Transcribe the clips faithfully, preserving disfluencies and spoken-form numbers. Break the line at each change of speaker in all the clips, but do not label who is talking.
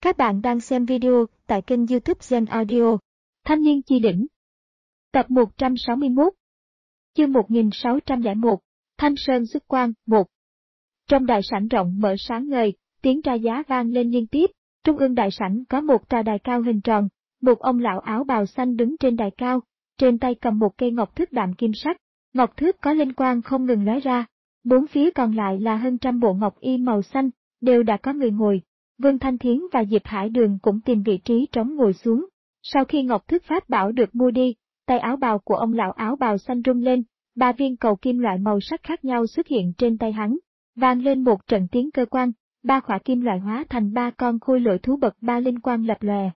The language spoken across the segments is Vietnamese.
Các bạn đang xem video tại kênh YouTube Gen Audio. Thanh niên chi đỉnh. Tập một trăm sáu mươi mốt. Chương một nghìn sáu trăm lẻ một. Thanh Sơn xuất quan. một. Trong đại sảnh rộng mở sáng ngời, tiếng tra giá vang lên liên tiếp. Trung ương đại sảnh có một tòa đài cao hình tròn, một ông lão áo bào xanh đứng trên đài cao, trên tay cầm một cây ngọc thước đạm kim sắc. Ngọc thước có linh quang không ngừng lóe ra. Bốn phía còn lại là hơn trăm bộ ngọc y màu xanh, đều đã có người ngồi. Vương Thanh Thiến và Diệp Hải Đường cũng tìm vị trí trống ngồi xuống. Sau khi ngọc thước pháp bảo được mua đi, tay áo bào của ông lão áo bào xanh rung lên, ba viên cầu kim loại màu sắc khác nhau xuất hiện trên tay hắn, vang lên một trận tiếng cơ quan, ba khỏa kim loại hóa thành ba con khôi lỗi thú bậc ba linh quang lập lòe.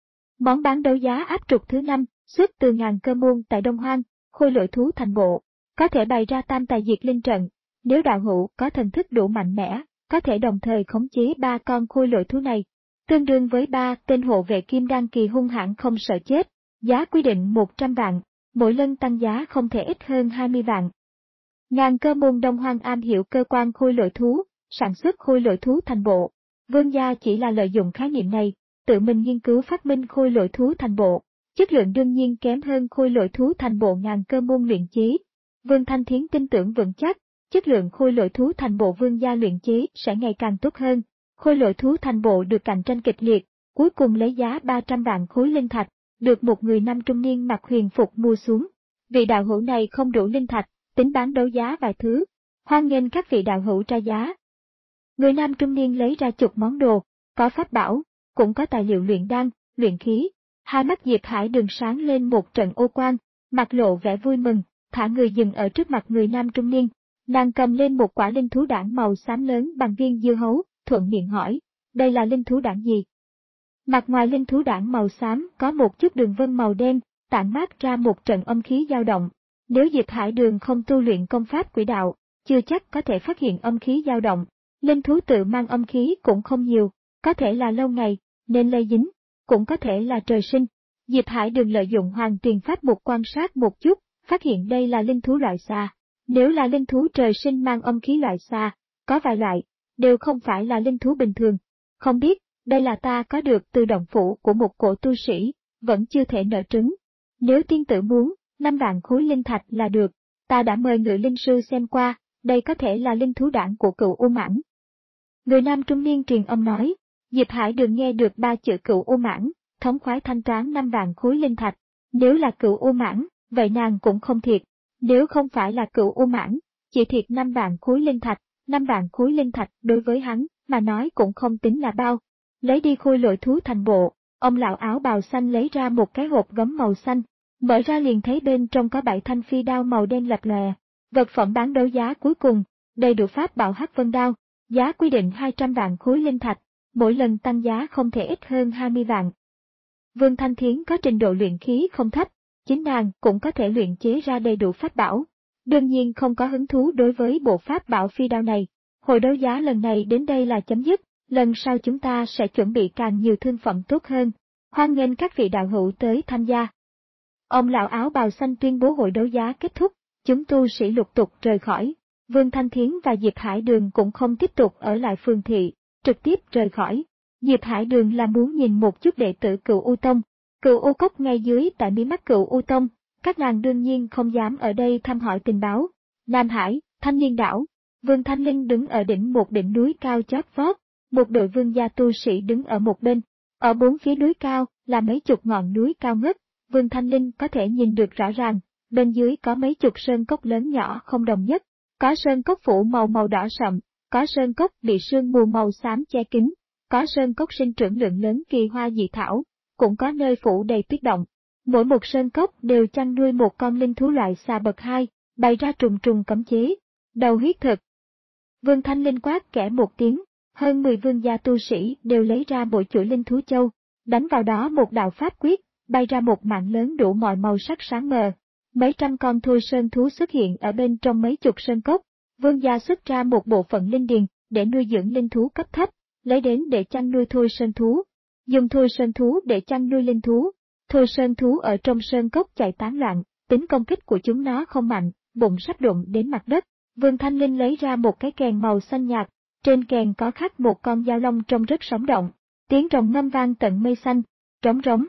Món bán đấu giá áp trục thứ năm, xuất từ Ngàn Cơ Môn tại Đông Hoang, khôi lỗi thú thành bộ, có thể bày ra tam tài diệt linh trận. Nếu đạo hữu có thần thức đủ mạnh mẽ, có thể đồng thời khống chế ba con khôi lỗi thú này, tương đương với ba tên hộ vệ kim đan kỳ hung hãn không sợ chết. Giá quy định một trăm vạn, mỗi lần tăng giá không thể ít hơn hai mươi vạn. Ngàn Cơ Môn Đông Hoang am hiểu cơ quan khôi lỗi thú, sản xuất khôi lỗi thú thành bộ. Vương gia chỉ là lợi dụng khái niệm này, tự mình nghiên cứu phát minh khôi lỗi thú thành bộ, chất lượng đương nhiên kém hơn khôi lỗi thú thành bộ Ngàn Cơ Môn luyện chế. Vương Thanh Thiến tin tưởng vững chắc, chất lượng khôi lỗi thú thành bộ vương gia luyện chế sẽ ngày càng tốt hơn. Khôi lỗi thú thành bộ được cạnh tranh kịch liệt, cuối cùng lấy giá ba trăm vạn khối linh thạch, được một người nam trung niên mặc huyền phục mua xuống. Vị đạo hữu này không đủ linh thạch, tính bán đấu giá vài thứ. Hoan nghênh các vị đạo hữu tra giá. Người nam trung niên lấy ra chục món đồ, có pháp bảo, cũng có tài liệu luyện đan, luyện khí. Hai mắt Diệp Hải Đường sáng lên một trận ô quang, mặt lộ vẻ vui mừng, thả người dừng ở trước mặt người nam trung niên. Nàng cầm lên một quả linh thú đản màu xám lớn bằng viên dưa hấu, thuận miệng hỏi, đây là linh thú đản gì? Mặt ngoài linh thú đản màu xám có một chút đường vân màu đen, tản mát ra một trận âm khí dao động. Nếu Diệp Hải Đường không tu luyện công pháp quỷ đạo, chưa chắc có thể phát hiện âm khí dao động. Linh thú tự mang âm khí cũng không nhiều, có thể là lâu ngày, nên lây dính, cũng có thể là trời sinh. Diệp Hải Đường lợi dụng hoàng tiền pháp một quan sát một chút, phát hiện đây là linh thú loại xà. Nếu là linh thú trời sinh mang âm khí loại xà, có vài loại, đều không phải là linh thú bình thường. Không biết, đây là ta có được từ động phủ của một cổ tu sĩ, vẫn chưa thể nở trứng. Nếu tiên tử muốn, năm vạn khối linh thạch là được, ta đã mời ngự linh sư xem qua, đây có thể là linh thú đản của Cựu U Mãng. Người nam trung niên truyền âm nói, Diệp Hải Đường nghe được ba chữ Cựu U Mãng, thống khoái thanh toán năm vạn khối linh thạch. Nếu là Cựu U Mãng, vậy nàng cũng không thiệt. Nếu không phải là Cựu U Mãng, chỉ thiệt năm vạn khối linh thạch, năm vạn khối linh thạch đối với hắn mà nói cũng không tính là bao. Lấy đi khôi lỗi thú thành bộ, ông lão áo bào xanh lấy ra một cái hộp gấm màu xanh, mở ra liền thấy bên trong có bảy thanh phi đao màu đen lập lòe. Vật phẩm bán đấu giá cuối cùng, đầy đủ pháp bảo Hắc Vân Đao, giá quy định hai trăm vạn khối linh thạch, mỗi lần tăng giá không thể ít hơn hai mươi vạn. Vương Thanh Thiến có trình độ luyện khí không thấp, chính nàng cũng có thể luyện chế ra đầy đủ pháp bảo. Đương nhiên không có hứng thú đối với bộ pháp bảo phi đao này. Hội đấu giá lần này đến đây là chấm dứt, lần sau chúng ta sẽ chuẩn bị càng nhiều thương phẩm tốt hơn. Hoan nghênh các vị đạo hữu tới tham gia. Ông lão áo bào xanh tuyên bố hội đấu giá kết thúc, chúng tu sĩ lục tục rời khỏi. Vương Thanh Thiến và Diệp Hải Đường cũng không tiếp tục ở lại phường thị, trực tiếp rời khỏi. Diệp Hải Đường là muốn nhìn một chút đệ tử Cựu U Tông. Cựu U Cốc ngay dưới tại mí mắt Cựu U Tông, các nàng đương nhiên không dám ở đây thăm hỏi tình báo. Nam Hải, Thanh Liên Đảo, Vương Thanh Linh đứng ở đỉnh một đỉnh núi cao chót vót, một đội vương gia tu sĩ đứng ở một bên. Ở bốn phía núi cao là mấy chục ngọn núi cao ngất, Vương Thanh Linh có thể nhìn được rõ ràng, bên dưới có mấy chục sơn cốc lớn nhỏ không đồng nhất, có sơn cốc phủ màu màu đỏ sậm, có sơn cốc bị sương mù màu xám che kín, có sơn cốc sinh trưởng lượng lớn kỳ hoa dị thảo, cũng có nơi phủ đầy tuyết động. Mỗi một sơn cốc đều chăn nuôi một con linh thú loại xà bậc hai, bày ra trùng trùng cấm chế. Đầu huyết thực. Vương Thanh Linh quát kẽ một tiếng, hơn mười vương gia tu sĩ đều lấy ra mỗi chuỗi linh thú châu, đánh vào đó một đạo pháp quyết, bay ra một mạng lớn đủ mọi màu sắc sáng mờ. Mấy trăm con thôi sơn thú xuất hiện ở bên trong mấy chục sơn cốc. Vương gia xuất ra một bộ phận linh điền để nuôi dưỡng linh thú cấp thấp, lấy đến để chăn nuôi thôi sơn thú. Dùng thôi sơn thú để chăn nuôi linh thú. Thôi sơn thú ở trong sơn cốc chạy tán loạn, tính công kích của chúng nó không mạnh, bụng sắp đụng đến mặt đất. Vương Thanh Linh lấy ra một cái kèn màu xanh nhạt, trên kèn có khắc một con dao long trông rất sống động. Tiếng rồng ngâm vang tận mây xanh, trống rống.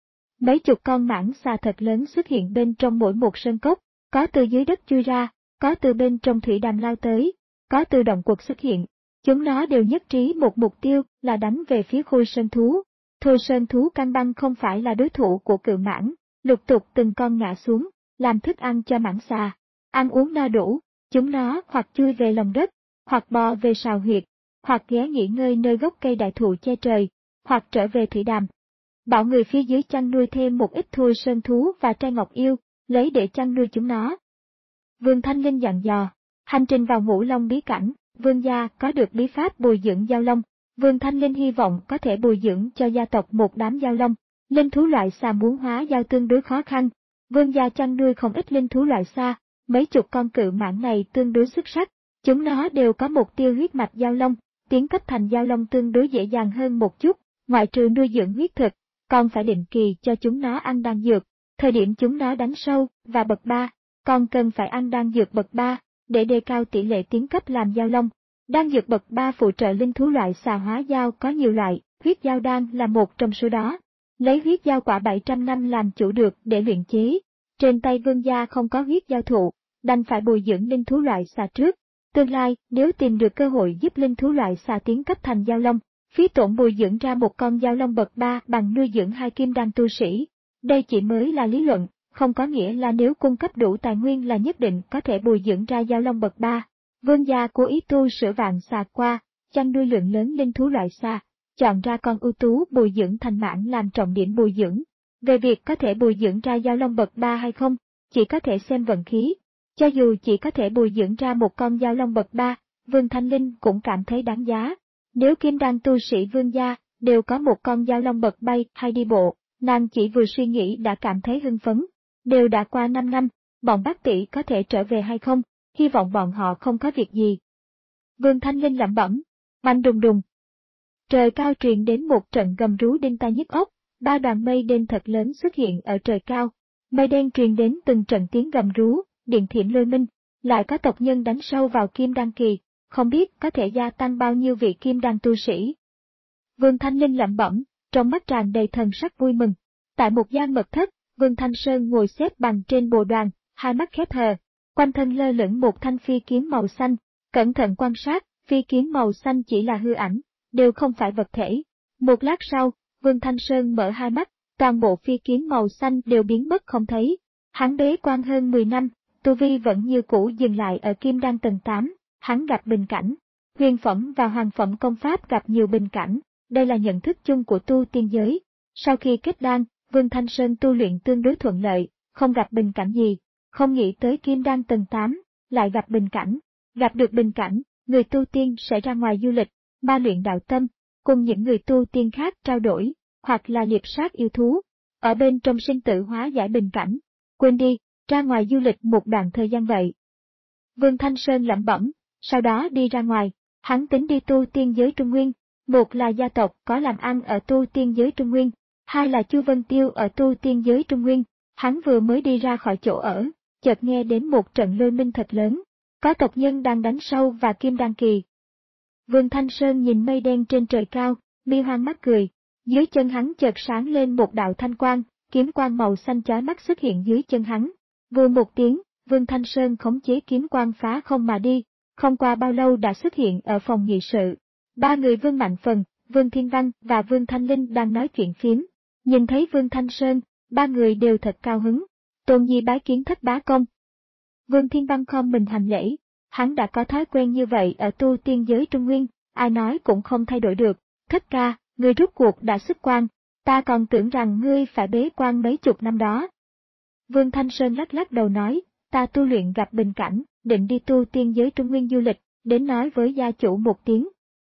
Mấy chục con mãng xà thật lớn xuất hiện bên trong mỗi một sơn cốc, có từ dưới đất chui ra, có từ bên trong thủy đàm lao tới, có từ động quật xuất hiện. Chúng nó đều nhất trí một mục tiêu là đánh về phía Khôi Sơn Thú. Thôi Sơn Thú căn băng không phải là đối thủ của cự mãng, lục tục từng con ngã xuống, làm thức ăn cho mãng xà. Ăn uống no đủ, chúng nó hoặc chui về lòng đất, hoặc bò về sào huyệt, hoặc ghé nghỉ ngơi nơi gốc cây đại thụ che trời, hoặc trở về thủy đàm. Bảo người phía dưới chăn nuôi thêm một ít Thôi Sơn Thú và trai ngọc yêu, lấy để chăn nuôi chúng nó. Vương Thanh Linh dặn dò, hành trình vào Ngũ Long bí cảnh, Vương gia có được bí pháp bồi dưỡng giao long. Vương Thanh Linh hy vọng có thể bồi dưỡng cho gia tộc một đám giao long. Linh thú loại xà muốn hóa giao tương đối khó khăn. Vương gia chăn nuôi không ít linh thú loại xà, mấy chục con cự mãng này tương đối xuất sắc. Chúng nó đều có mục tiêu huyết mạch giao long, tiến cấp thành giao long tương đối dễ dàng hơn một chút, ngoại trừ nuôi dưỡng huyết thực, còn phải định kỳ cho chúng nó ăn đan dược. Thời điểm chúng nó đánh sâu và bậc ba, còn cần phải ăn đan dược bậc ba để đề cao tỷ lệ tiến cấp làm giao long. Đan dược bậc ba phụ trợ linh thú loại xà hóa giao có nhiều loại, huyết giao đan là một trong số đó. Lấy huyết giao quả bảy trăm năm làm chủ được để luyện chế. Trên tay Vương gia không có huyết giao thụ, đành phải bồi dưỡng linh thú loại xà trước. Tương lai, nếu tìm được cơ hội giúp linh thú loại xà tiến cấp thành giao long, phí tổn bồi dưỡng ra một con giao long bậc ba bằng nuôi dưỡng hai kim đan tu sĩ. Đây chỉ mới là lý luận, không có nghĩa là nếu cung cấp đủ tài nguyên là nhất định có thể bồi dưỡng ra giao long bậc ba. Vương gia cố ý tu sửa vạn xà qua, chăn nuôi lượng lớn linh thú loại xà, chọn ra con ưu tú bồi dưỡng thành mãng làm trọng điểm bồi dưỡng. Về việc có thể bồi dưỡng ra giao long bậc ba hay không, chỉ có thể xem vận khí. Cho dù chỉ có thể bồi dưỡng ra một con giao long bậc ba, Vương Thanh Linh cũng cảm thấy đáng giá. Nếu kim đan tu sĩ Vương gia đều có một con giao long bậc bay hay đi bộ, nàng chỉ vừa suy nghĩ đã cảm thấy hưng phấn. Đều đã qua năm năm, bọn bác tỷ có thể trở về hay không, hy vọng bọn họ không có việc gì. Vương Thanh Linh lẩm bẩm, oanh đùng đùng. Trời cao truyền đến một trận gầm rú đinh tai nhức óc, ba đoàn mây đen thật lớn xuất hiện ở trời cao. Mây đen truyền đến từng trận tiếng gầm rú, điện thiểm lôi minh, lại có tộc nhân đánh sâu vào kim đan kỳ, không biết có thể gia tăng bao nhiêu vị kim đan tu sĩ. Vương Thanh Linh lẩm bẩm, trong mắt tràn đầy thần sắc vui mừng. Tại một gian mật thất, Vương Thanh Sơn ngồi xếp bằng trên bồ đoàn, hai mắt khép hờ, quanh thân lơ lửng một thanh phi kiếm màu xanh, cẩn thận quan sát, phi kiếm màu xanh chỉ là hư ảnh, đều không phải vật thể. Một lát sau, Vương Thanh Sơn mở hai mắt, toàn bộ phi kiếm màu xanh đều biến mất không thấy. Hắn bế quan hơn mười năm, tu vi vẫn như cũ dừng lại ở kim đan tầng tám, hắn gặp bình cảnh. Huyền phẩm và hoàng phẩm công pháp gặp nhiều bình cảnh, đây là nhận thức chung của tu tiên giới. Sau khi kết đan, Vương Thanh Sơn tu luyện tương đối thuận lợi, không gặp bình cảnh gì, không nghĩ tới kim đan tầng tám, lại gặp bình cảnh. Gặp được bình cảnh, người tu tiên sẽ ra ngoài du lịch, ma luyện đạo tâm, cùng những người tu tiên khác trao đổi, hoặc là liệp sát yêu thú, ở bên trong sinh tử hóa giải bình cảnh. Quên đi, ra ngoài du lịch một đoạn thời gian vậy. Vương Thanh Sơn lẩm bẩm, sau đó đi ra ngoài, hắn tính đi tu tiên giới Trung Nguyên, một là gia tộc có làm ăn ở tu tiên giới Trung Nguyên, hai là Chu Vân Tiêu ở tu tiên giới Trung Nguyên. Hắn vừa mới đi ra khỏi chỗ ở, chợt nghe đến một trận lôi minh thật lớn, có tộc nhân đang đánh sâu và kim đan kỳ. Vương Thanh Sơn nhìn mây đen trên trời cao, mi hoang mắt cười, dưới chân hắn chợt sáng lên một đạo thanh quang, kiếm quang màu xanh chói mắt xuất hiện dưới chân hắn. Vừa một tiếng, Vương Thanh Sơn khống chế kiếm quang phá không mà đi, không qua bao lâu đã xuất hiện ở phòng nghị sự. Ba người Vương Mạnh Phần, Vương Thiên Văn và Vương Thanh Linh đang nói chuyện phiếm. Nhìn thấy Vương Thanh Sơn, ba người đều thật cao hứng. Tôn Nhi bái kiến thất bá công. Vương Thiên Văn khom mình hành lễ, hắn đã có thói quen như vậy ở tu tiên giới Trung Nguyên, ai nói cũng không thay đổi được. Thất ca, ngươi rút cuộc đã xuất quan, ta còn tưởng rằng ngươi phải bế quan mấy chục năm đó. Vương Thanh Sơn lắc lắc đầu nói, ta tu luyện gặp bình cảnh, định đi tu tiên giới Trung Nguyên du lịch, đến nói với gia chủ một tiếng.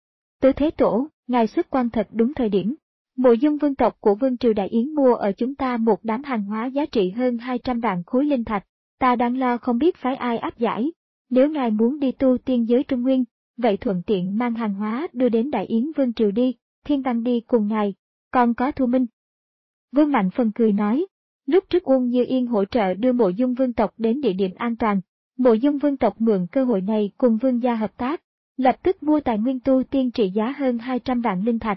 Tứ Thế Tổ, ngài xuất quan thật đúng thời điểm. Mộ Dung vương tộc của Vương Triều Đại Yến mua ở chúng ta một đám hàng hóa giá trị hơn hai trăm vạn khối linh thạch, ta đang lo không biết phái ai áp giải. Nếu ngài muốn đi tu tiên giới Trung Nguyên, vậy thuận tiện mang hàng hóa đưa đến Đại Yến Vương Triều đi, Thiên Văn đi cùng ngài, còn có Thu Minh. Vương Mạnh Phần cười nói, lúc trước Uông Như Yên hỗ trợ đưa Mộ Dung vương tộc đến địa điểm an toàn, Mộ Dung vương tộc mượn cơ hội này cùng Vương gia hợp tác, lập tức mua tài nguyên tu tiên trị giá hơn hai trăm vạn linh thạch.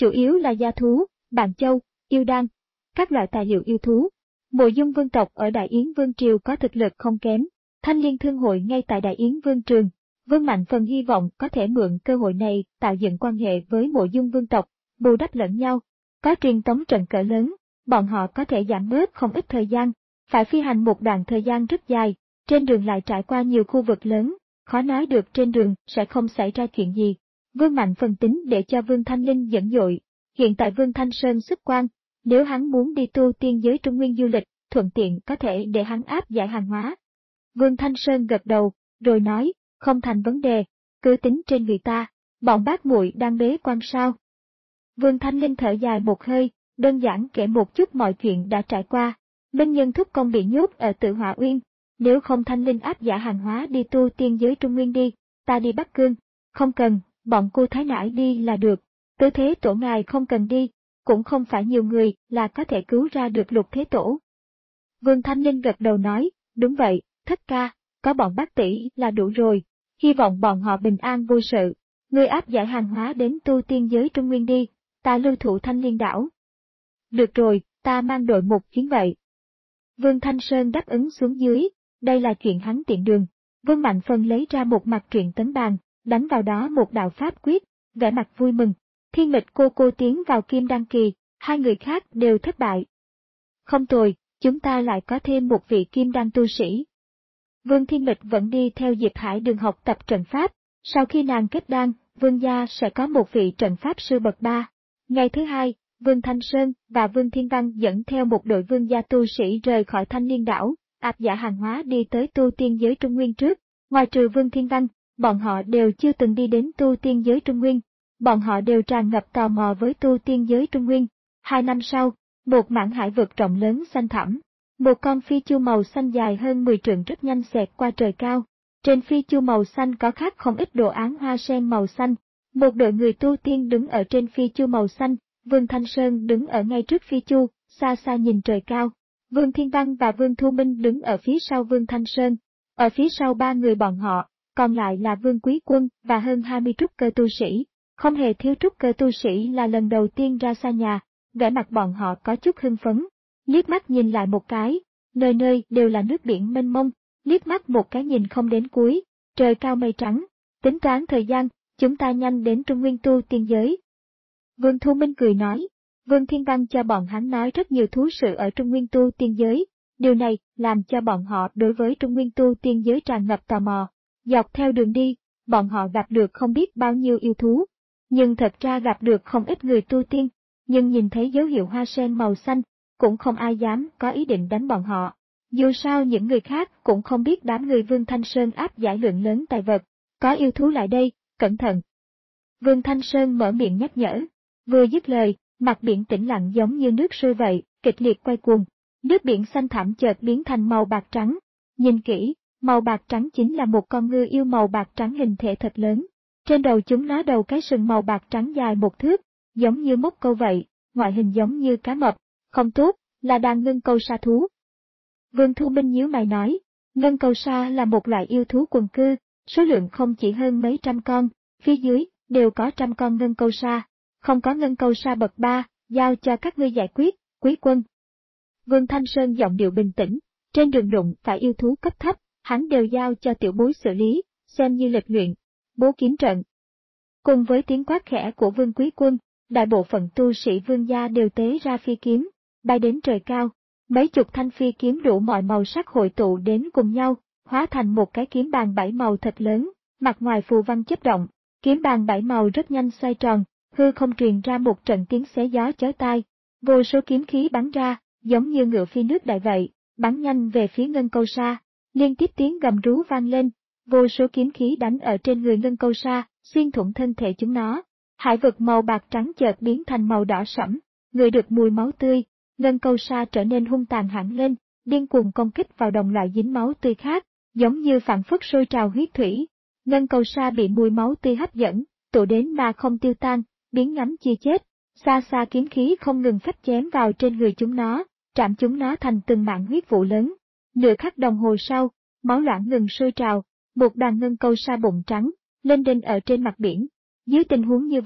chủ yếu là gia thú, bàn châu, yêu đan, các loại tài liệu yêu thú. Mộ Dung vương tộc ở Đại Yến Vương Triều có thực lực không kém, Thanh Liên Thương hội ngay tại Đại Yến Vương Trường. Vương Mạnh Phần hy vọng có thể mượn cơ hội này tạo dựng quan hệ với Mộ Dung vương tộc, bù đắp lẫn nhau. Có truyền tống trận cỡ lớn, bọn họ có thể giảm bớt không ít thời gian, phải phi hành một đoạn thời gian rất dài, trên đường lại trải qua nhiều khu vực lớn, khó nói được trên đường sẽ không xảy ra chuyện gì. Vương Mạnh Phần tính để cho Vương Thanh Linh dẫn dội, hiện tại Vương Thanh Sơn xuất quan, nếu hắn muốn đi tu tiên giới Trung Nguyên du lịch, thuận tiện có thể để hắn áp giải hàng hóa. Vương Thanh Sơn gật đầu, rồi nói, không thành vấn đề, cứ tính trên người ta, bọn bác muội đang bế quan sao. Vương Thanh Linh thở dài một hơi, đơn giản kể một chút mọi chuyện đã trải qua. Minh Nhân thúc công bị nhốt ở Tự Hỏa Uyên, nếu không Thanh Linh áp giải hàng hóa đi tu tiên giới Trung Nguyên đi, ta đi Bắc Cương. Không cần, bọn cô Thái Nãi đi là được, Tứ Thế Tổ ngài không cần đi, cũng không phải nhiều người là có thể cứu ra được Lục Thế Tổ. Vương Thanh Linh gật đầu nói, đúng vậy, thất ca, có bọn bác tỷ là đủ rồi, hy vọng bọn họ bình an vô sự. Ngươi áp giải hàng hóa đến tu tiên giới Trung Nguyên đi, ta lưu thủ Thanh Liên đảo. Được rồi, ta mang đội một chuyến vậy. Vương Thanh Sơn đáp ứng xuống dưới, đây là chuyện hắn tiện đường. Vương Mạnh Phần lấy ra một mặt truyện tấn bàn, đánh vào đó một đạo pháp quyết, vẻ mặt vui mừng. Thiên Mịch cô cô tiến vào Kim Đan kỳ, hai người khác đều thất bại. Không tồi, chúng ta lại có thêm một vị Kim Đan tu sĩ. Vương Thiên Mịch vẫn đi theo Diệp Hải đường học tập trận pháp, sau khi nàng kết đan, Vương gia sẽ có một vị trận pháp sư bậc ba. Ngày thứ hai, Vương Thanh Sơn và Vương Thiên Văn dẫn theo một đội vương gia tu sĩ rời khỏi Thanh Liên đảo, áp giải hàng hóa đi tới tu tiên giới Trung Nguyên trước. Ngoài trừ Vương Thiên Văn, bọn họ đều chưa từng đi đến tu tiên giới Trung Nguyên. Bọn họ đều tràn ngập tò mò với tu tiên giới Trung Nguyên. Hai năm sau, một mảng hải vực rộng lớn xanh thẳm, một con phi chu màu xanh dài hơn mười trượng rất nhanh xẹt qua trời cao. Trên phi chu màu xanh có khắc không ít đồ án hoa sen màu xanh. Một đội người tu tiên đứng ở trên phi chu màu xanh, Vương Thanh Sơn đứng ở ngay trước phi chu, xa xa nhìn trời cao. Vương Thiên Văn và Vương Thu Minh đứng ở phía sau Vương Thanh Sơn. Ở phía sau ba người bọn họ, còn lại là Vương Quý Quân và hơn hai mươi trúc cơ tu sĩ. Không hề thiếu trúc cơ tu sĩ là lần đầu tiên ra xa nhà, vẻ mặt bọn họ có chút hưng phấn. Liếc mắt nhìn lại một cái, nơi nơi đều là nước biển mênh mông, liếc mắt một cái nhìn không đến cuối, trời cao mây trắng, tính toán thời gian, chúng ta nhanh đến Trung Nguyên tu tiên giới. Vương Thu Minh cười nói, Vương Thiên Văn cho bọn hắn nói rất nhiều thú sự ở Trung Nguyên tu tiên giới, điều này làm cho bọn họ đối với Trung Nguyên tu tiên giới tràn ngập tò mò. Dọc theo đường đi, bọn họ gặp được không biết bao nhiêu yêu thú, nhưng thật ra gặp được không ít người tu tiên, nhưng nhìn thấy dấu hiệu hoa sen màu xanh, cũng không ai dám có ý định đánh bọn họ. Dù sao những người khác cũng không biết đám người Vương Thanh Sơn áp giải lượng lớn tài vật, có yêu thú lại đây, cẩn thận. Vương Thanh Sơn mở miệng nhắc nhở, vừa dứt lời, mặt biển tĩnh lặng giống như nước sôi vậy, kịch liệt quay cuồng, nước biển xanh thẳm chợt biến thành màu bạc trắng. Nhìn kỹ, màu bạc trắng chính là một con ngư yêu màu bạc trắng hình thể thật lớn. Trên đầu chúng nó đầu cái sừng màu bạc trắng dài một thước, giống như móc câu vậy, ngoại hình giống như cá mập, không tốt, là đàn ngân câu sa thú. Vương Thu Minh nhíu mày nói, ngân câu sa là một loại yêu thú quần cư, số lượng không chỉ hơn mấy trăm con, phía dưới đều có trăm con ngân câu sa, không có ngân câu sa bậc ba, giao cho các ngươi giải quyết, Quý Quân. Vương Thanh Sơn giọng điệu bình tĩnh, trên đường đụng phải yêu thú cấp thấp, hắn đều giao cho tiểu bối xử lý, xem như lịch luyện, bố kiếm trận. Cùng với tiếng quát khẽ của Vương Quý Quân, đại bộ phận tu sĩ Vương gia đều tế ra phi kiếm, bay đến trời cao, mấy chục thanh phi kiếm đủ mọi màu sắc hội tụ đến cùng nhau, hóa thành một cái kiếm bàn bảy màu thật lớn, mặt ngoài phù văn chớp động, kiếm bàn bảy màu rất nhanh xoay tròn, hư không truyền ra một trận tiếng xé gió chói tai, vô số kiếm khí bắn ra, giống như ngựa phi nước đại vậy, bắn nhanh về phía ngân câu sa, liên tiếp tiếng gầm rú vang lên, vô số kiếm khí đánh ở trên người ngân câu sa, xuyên thủng thân thể chúng nó. Hải vực màu bạc trắng chợt biến thành màu đỏ sẫm, người được mùi máu tươi, ngân câu sa trở nên hung tàn hẳn lên, điên cuồng công kích vào đồng loại dính máu tươi khác, giống như phản phất sôi trào huyết thủy. Ngân câu sa bị mùi máu tươi hấp dẫn, tụ đến mà không tiêu tan, biến ngắm chia chết, xa xa kiếm khí không ngừng phách chém vào trên người chúng nó, trảm chúng nó thành từng mảng huyết vụ lớn. Nửa khắc đồng hồ sau, máu loãng ngừng sôi trào, một đoàn ngân câu sa bụng trắng, lên đên ở trên mặt biển. Dưới tình huống như vậy,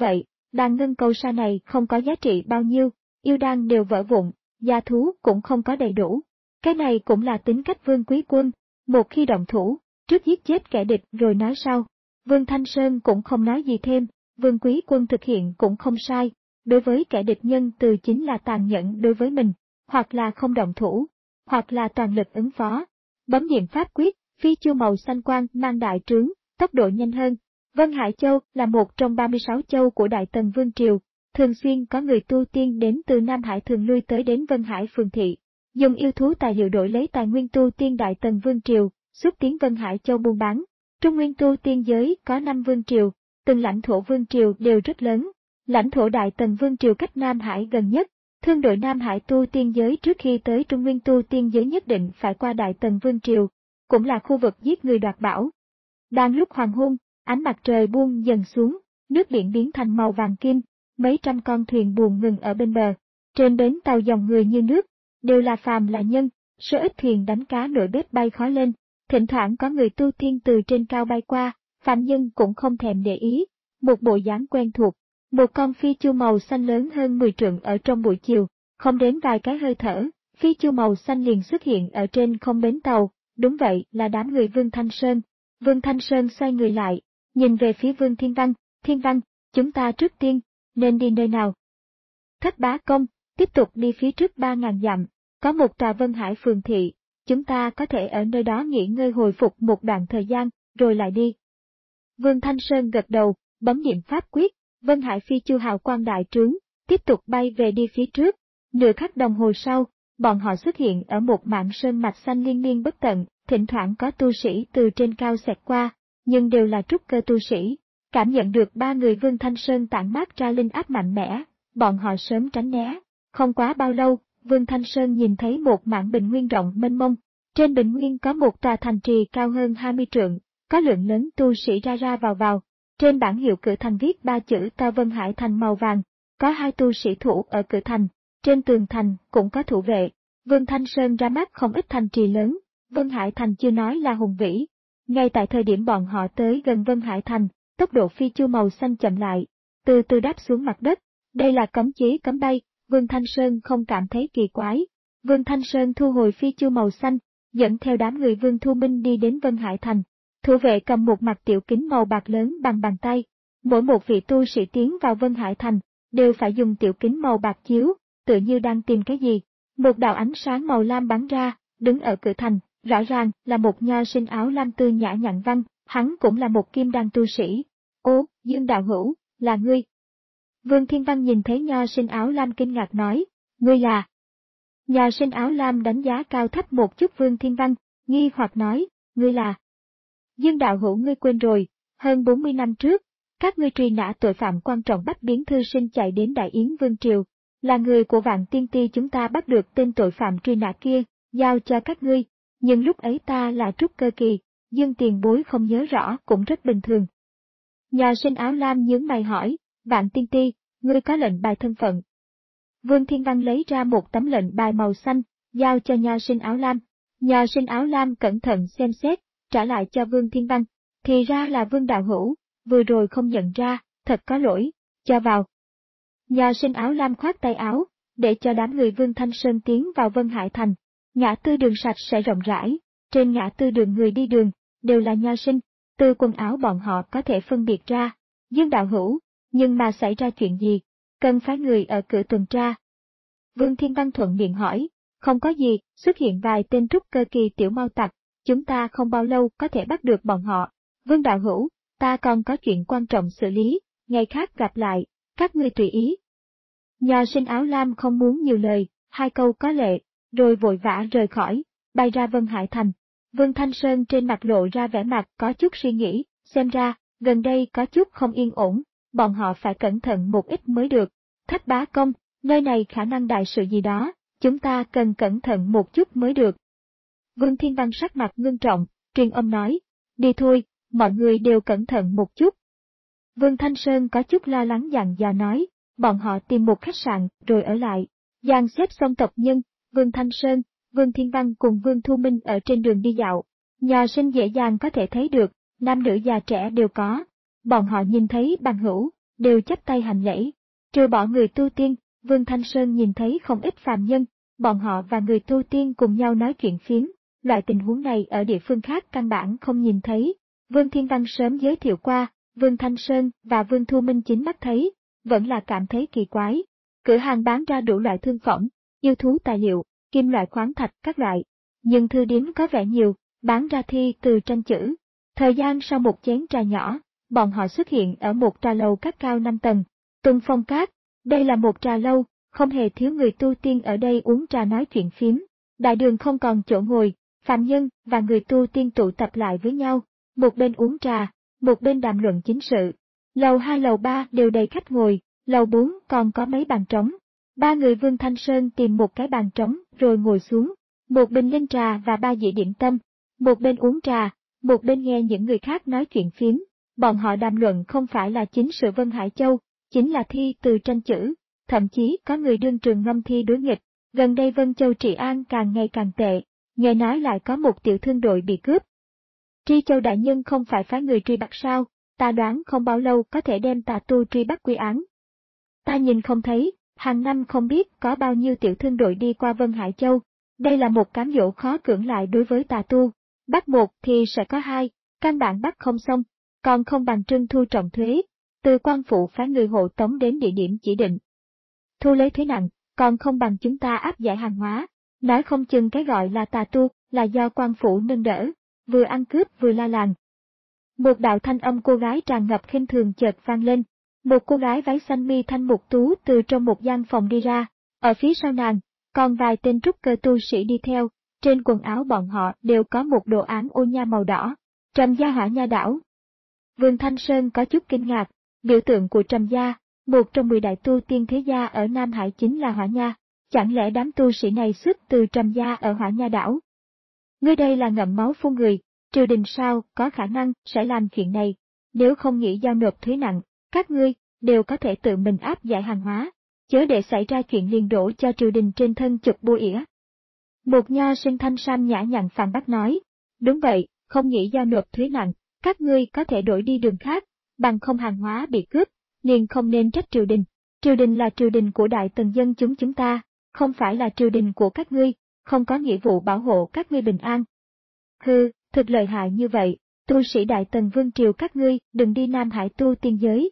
đàn ngân cầu sa này không có giá trị bao nhiêu, yêu đan đều vỡ vụn, gia thú cũng không có đầy đủ. Cái này cũng là tính cách Vương Quý Quân, một khi động thủ, trước giết chết kẻ địch rồi nói sau. Vương Thanh Sơn cũng không nói gì thêm, Vương Quý Quân thực hiện cũng không sai, đối với kẻ địch nhân từ chính là tàn nhẫn đối với mình, hoặc là không động thủ, hoặc là toàn lực ứng phó. Bấm niệm pháp quyết, phi chu màu xanh quang mang đại trướng, tốc độ nhanh hơn. Vân Hải Châu là một trong ba mươi sáu châu của Đại Tần Vương Triều, thường xuyên có người tu tiên đến từ Nam Hải thường lui tới đến Vân Hải Phường Thị, dùng yêu thú tài liệu đổi lấy tài nguyên tu tiên Đại Tần Vương Triều, xúc tiến Vân Hải Châu buôn bán. Trung nguyên tu tiên giới có năm vương triều, từng lãnh thổ vương triều đều rất lớn. Lãnh thổ Đại Tần Vương Triều cách Nam Hải gần nhất, thương đội Nam Hải tu tiên giới trước khi tới Trung nguyên tu tiên giới nhất định phải qua Đại Tần Vương Triều, cũng là khu vực giết người đoạt bảo. Đang lúc hoàng hôn, ánh mặt trời buông dần xuống, nước biển biến thành màu vàng kim, mấy trăm con thuyền buồm ngừng ở bên bờ. Trên bến tàu dòng người như nước, đều là phàm là nhân, số ít thuyền đánh cá nổi bếp bay khói lên, thỉnh thoảng có người tu tiên từ trên cao bay qua, phàm nhân cũng không thèm để ý, một bộ dáng quen thuộc. Một con phi chu màu xanh lớn hơn mười trượng ở trong buổi chiều, không đến vài cái hơi thở, phi chu màu xanh liền xuất hiện ở trên không bến tàu, đúng vậy là đám người Vương Thanh Sơn. Vương Thanh Sơn xoay người lại, nhìn về phía Vương Thiên Văn, Thiên Văn, chúng ta trước tiên, nên đi nơi nào? Thất Bá Công, tiếp tục đi phía trước ba ngàn dặm, có một tòa Vân Hải Phường Thị, chúng ta có thể ở nơi đó nghỉ ngơi hồi phục một đoạn thời gian, rồi lại đi. Vương Thanh Sơn gật đầu, bấm niệm pháp quyết, Vân Hải phi chu hào quang đại trướng, tiếp tục bay về đi phía trước. Nửa khắc đồng hồ sau, bọn họ xuất hiện ở một mảng sơn mạch xanh liên miên bất tận, thỉnh thoảng có tu sĩ từ trên cao xẹt qua, nhưng đều là trúc cơ tu sĩ. Cảm nhận được ba người Vương Thanh Sơn tản mát ra linh áp mạnh mẽ, bọn họ sớm tránh né. Không quá bao lâu, Vương Thanh Sơn nhìn thấy một mảng bình nguyên rộng mênh mông. Trên bình nguyên có một tòa thành trì cao hơn hai mươi trượng, có lượng lớn tu sĩ ra ra vào vào. Trên bảng hiệu cửa thành viết ba chữ to Vân Hải Thành màu vàng, có hai tu sĩ thủ ở cửa thành, trên tường thành cũng có thủ vệ. Vương Thanh Sơn ra mắt không ít thành trì lớn, Vân Hải Thành chưa nói là hùng vĩ. Ngay tại thời điểm bọn họ tới gần Vân Hải Thành, tốc độ phi chu màu xanh chậm lại, từ từ đáp xuống mặt đất. Đây là cấm chế cấm bay, Vương Thanh Sơn không cảm thấy kỳ quái. Vương Thanh Sơn thu hồi phi chu màu xanh, dẫn theo đám người Vương Thu Minh đi đến Vân Hải Thành. Thủ vệ cầm một mặt tiểu kính màu bạc lớn bằng bàn tay. Mỗi một vị tu sĩ tiến vào Vân Hải Thành, đều phải dùng tiểu kính màu bạc chiếu, tự như đang tìm cái gì. Một đạo ánh sáng màu lam bắn ra, đứng ở cửa thành, rõ ràng là một nho sinh áo lam tươi nhã nhặn văn, hắn cũng là một kim đan tu sĩ. Ô, Dương đạo hữu, là ngươi. Vương Thiên Văn nhìn thấy nho sinh áo lam kinh ngạc nói, ngươi là. Nho sinh áo lam đánh giá cao thấp một chút Vương Thiên Văn, nghi hoặc nói, ngươi là. Dương đạo hữu ngươi quên rồi, hơn bốn mươi năm trước, các ngươi truy nã tội phạm quan trọng bắt biến thư sinh chạy đến Đại Yến Vương Triều, là người của Vạn Tiên Ti chúng ta bắt được tên tội phạm truy nã kia, giao cho các ngươi, nhưng lúc ấy ta là trúc cơ kỳ, Dương tiền bối không nhớ rõ cũng rất bình thường. Nhà sinh áo lam nhướng mày hỏi, Vạn Tiên Ti, ngươi có lệnh bài thân phận. Vương Thiên Văn lấy ra một tấm lệnh bài màu xanh, giao cho nhà sinh áo lam. Nhà sinh áo lam cẩn thận xem xét, trả lại cho Vương Thiên Văn, thì ra là Vương đạo hữu, vừa rồi không nhận ra, thật có lỗi, cho vào. Nhà sinh áo lam khoát tay áo, để cho đám người Vương Thanh Sơn tiến vào Vân Hải Thành. Ngã tư đường sạch sẽ rộng rãi, trên ngã tư đường người đi đường, đều là nho sinh, từ quần áo bọn họ có thể phân biệt ra. Dương đạo hữu, nhưng mà xảy ra chuyện gì, cần phái người ở cửa tuần tra. Vương Thiên Văn thuận miệng hỏi, không có gì, xuất hiện vài tên trúc cơ kỳ tiểu mau tặc, chúng ta không bao lâu có thể bắt được bọn họ. Vương đạo hữu, ta còn có chuyện quan trọng xử lý, ngày khác gặp lại, các ngươi tùy ý. Nho sinh áo lam không muốn nhiều lời, hai câu có lệ, rồi vội vã rời khỏi, bay ra Vân Hải Thành. Vương Thanh Sơn trên mặt lộ ra vẻ mặt có chút suy nghĩ, xem ra, gần đây có chút không yên ổn, bọn họ phải cẩn thận một ít mới được. Thất Bá Công, nơi này khả năng đại sự gì đó, chúng ta cần cẩn thận một chút mới được. Vương Thiên Văn sắc mặt ngưng trọng, truyền âm nói, đi thôi, mọi người đều cẩn thận một chút. Vương Thanh Sơn có chút lo lắng dặn dò nói, bọn họ tìm một khách sạn rồi ở lại. Dàn xếp xong tộc nhân, Vương Thanh Sơn, Vương Thiên Văn cùng Vương Thu Minh ở trên đường đi dạo. Nho sinh dễ dàng có thể thấy được, nam nữ già trẻ đều có. Bọn họ nhìn thấy bằng hữu, đều chắp tay hành lễ. Trừ bỏ người tu tiên, Vương Thanh Sơn nhìn thấy không ít phàm nhân, bọn họ và người tu tiên cùng nhau nói chuyện phiếm. Loại tình huống này ở địa phương khác căn bản không nhìn thấy. Vương Thiên Văn sớm giới thiệu qua, Vương Thanh Sơn và Vương Thu Minh chính mắt thấy, vẫn là cảm thấy kỳ quái. Cửa hàng bán ra đủ loại thương phẩm, yêu thú tài liệu, kim loại khoáng thạch các loại. Nhưng thư điếm có vẻ nhiều, bán ra thi từ tranh chữ. Thời gian sau một chén trà nhỏ, bọn họ xuất hiện ở một trà lầu cát cao năm tầng. Tuần Phong Cát, đây là một trà lâu, không hề thiếu người tu tiên ở đây uống trà nói chuyện phiếm. Đại đường không còn chỗ ngồi, phàm nhân và người tu tiên tụ tập lại với nhau, một bên uống trà, một bên đàm luận chính sự. Lầu hai lầu ba đều đầy khách ngồi, lầu bốn còn có mấy bàn trống. Ba người Vương Thanh Sơn tìm một cái bàn trống rồi ngồi xuống, một bình linh trà và ba dĩa điểm tâm, một bên uống trà, một bên nghe những người khác nói chuyện phiếm. Bọn họ đàm luận không phải là chính sự Vân Hải Châu, chính là thi từ tranh chữ, thậm chí có người đương trường ngâm thi đối nghịch. Gần đây Vân Châu trị an càng ngày càng tệ, nghe nói lại có một tiểu thương đội bị cướp. Tri Châu đại nhân không phải phái người truy bắt sao, ta đoán không bao lâu có thể đem tà tu truy bắt quy án. Ta nhìn không thấy, hàng năm không biết có bao nhiêu tiểu thương đội đi qua Vân Hải Châu, đây là một cám dỗ khó cưỡng lại đối với tà tu, bắt một thì sẽ có hai, căn bản bắt không xong, còn không bằng trưng thu trọng thuế, từ quan phủ phái người hộ tống đến địa điểm chỉ định. Thu lấy thuế nặng, còn không bằng chúng ta áp giải hàng hóa, nói không chừng cái gọi là tà tu là do quan phủ nâng đỡ, vừa ăn cướp vừa la làng. Một đạo thanh âm cô gái tràn ngập khinh thường chợt vang lên, một cô gái váy xanh mi thanh mục tú từ trong một gian phòng đi ra, ở phía sau nàng, còn vài tên trúc cơ tu sĩ đi theo, trên quần áo bọn họ đều có một đồ án ô nha màu đỏ, Trầm Gia Hỏa Nha Đảo. Vương Thanh Sơn có chút kinh ngạc, biểu tượng của Trầm Gia, một trong mười đại tu tiên thế gia ở Nam Hải chính là Hỏa Nha, chẳng lẽ đám tu sĩ này xuất từ Trầm Gia ở Hỏa Nha Đảo? Ngươi đây là ngậm máu phun người, triều đình sao có khả năng sẽ làm chuyện này, nếu không nghĩ giao nộp thuế nặng, các ngươi đều có thể tự mình áp giải hàng hóa, chớ để xảy ra chuyện liền đổ cho triều đình trên thân chụp bua ỉa. Một nho sinh thanh sam nhã nhặn phản bác nói, đúng vậy, không nghĩ giao nộp thuế nặng, các ngươi có thể đổi đi đường khác, bằng không hàng hóa bị cướp, liền không nên trách triều đình. Triều đình là triều đình của đại tần dân chúng chúng ta, không phải là triều đình của các ngươi, không có nghĩa vụ bảo hộ các ngươi bình an. Hừ, thực lợi hại như vậy, tu sĩ đại tần vương triều các ngươi đừng đi Nam Hải tu tiên giới.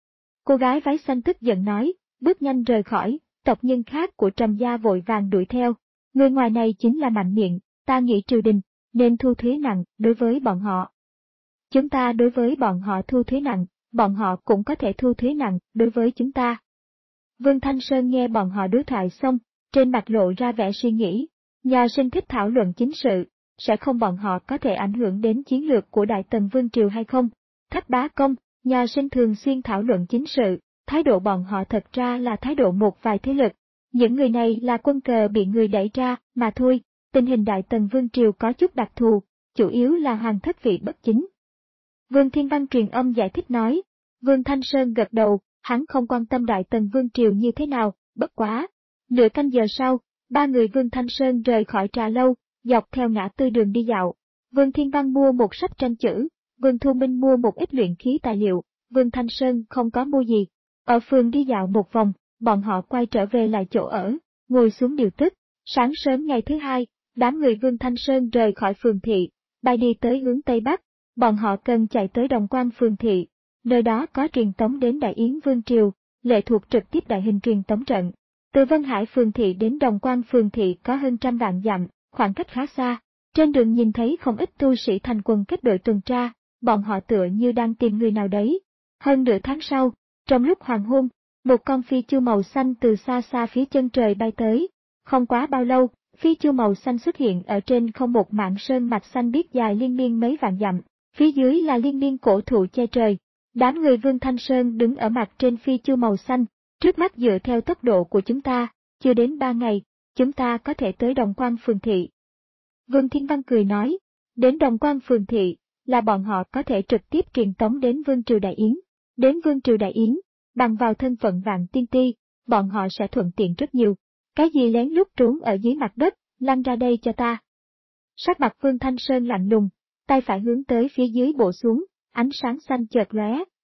Cô gái váy xanh tức giận nói, bước nhanh rời khỏi, tộc nhân khác của Trầm Gia vội vàng đuổi theo. Người ngoài này chính là mạnh miệng, ta nghĩ triều đình nên thu thuế nặng đối với bọn họ. Chúng ta đối với bọn họ thu thuế nặng, bọn họ cũng có thể thu thuế nặng đối với chúng ta. Vương Thanh Sơn nghe bọn họ đối thoại xong, trên mặt lộ ra vẻ suy nghĩ, nhà sinh thích thảo luận chính sự, sẽ không bọn họ có thể ảnh hưởng đến chiến lược của Đại Tần Vương Triều hay không? Thách Bá Công, nhà sinh thường xuyên thảo luận chính sự, thái độ bọn họ thật ra là thái độ một vài thế lực. Những người này là quân cờ bị người đẩy ra, mà thôi, tình hình Đại Tần Vương Triều có chút đặc thù, chủ yếu là hoàng thất vị bất chính. Vương Thiên Văn truyền âm giải thích nói, Vương Thanh Sơn gật đầu, hắn không quan tâm Đại Tần Vương Triều như thế nào, bất quá. Nửa canh giờ sau, ba người Vương Thanh Sơn rời khỏi trà lâu, dọc theo ngã tư đường đi dạo. Vương Thiên Văn mua một sách tranh chữ, Vương Thu Minh mua một ít luyện khí tài liệu, Vương Thanh Sơn không có mua gì. Ở phường đi dạo một vòng, bọn họ quay trở về lại chỗ ở, ngồi xuống điều tức. Sáng sớm ngày thứ hai, đám người Vương Thanh Sơn rời khỏi phường thị, bay đi tới hướng Tây Bắc. Bọn họ cần chạy tới Đồng Quan phường thị, nơi đó có truyền tống đến Đại Yến Vương Triều, lệ thuộc trực tiếp đại hình truyền tống trận. Từ Vân Hải phường thị đến Đồng Quan phường thị có hơn trăm vạn dặm, khoảng cách khá xa. Trên đường nhìn thấy không ít tu sĩ thành quần kết đội tuần tra, bọn họ tựa như đang tìm người nào đấy. Hơn nửa tháng sau, trong lúc hoàng hôn, một con phi chu màu xanh từ xa xa phía chân trời bay tới. Không quá bao lâu, phi chu màu xanh xuất hiện ở trên không một mảng sơn mạch xanh biếc dài liên miên mấy vạn dặm, phía dưới là liên miên cổ thụ che trời. Đám người Vương Thanh Sơn đứng ở mặt trên phi chu màu xanh, trước mắt dựa theo tốc độ của chúng ta, chưa đến ba ngày, chúng ta có thể tới Đồng Quan phường thị. Vương Thiên Văn cười nói, đến Đồng Quan phường thị, là bọn họ có thể trực tiếp truyền tống đến Vương Triều Đại Yến. Đến Vương Triều Đại Yến, bằng vào thân phận Vạn Tiên Ti, bọn họ sẽ thuận tiện rất nhiều. Cái gì lén lút trốn ở dưới mặt đất, lăn ra đây cho ta. Sắc mặt Vương Thanh Sơn lạnh lùng, tay phải hướng tới phía dưới bộ xuống, ánh sáng xanh chợt lóe,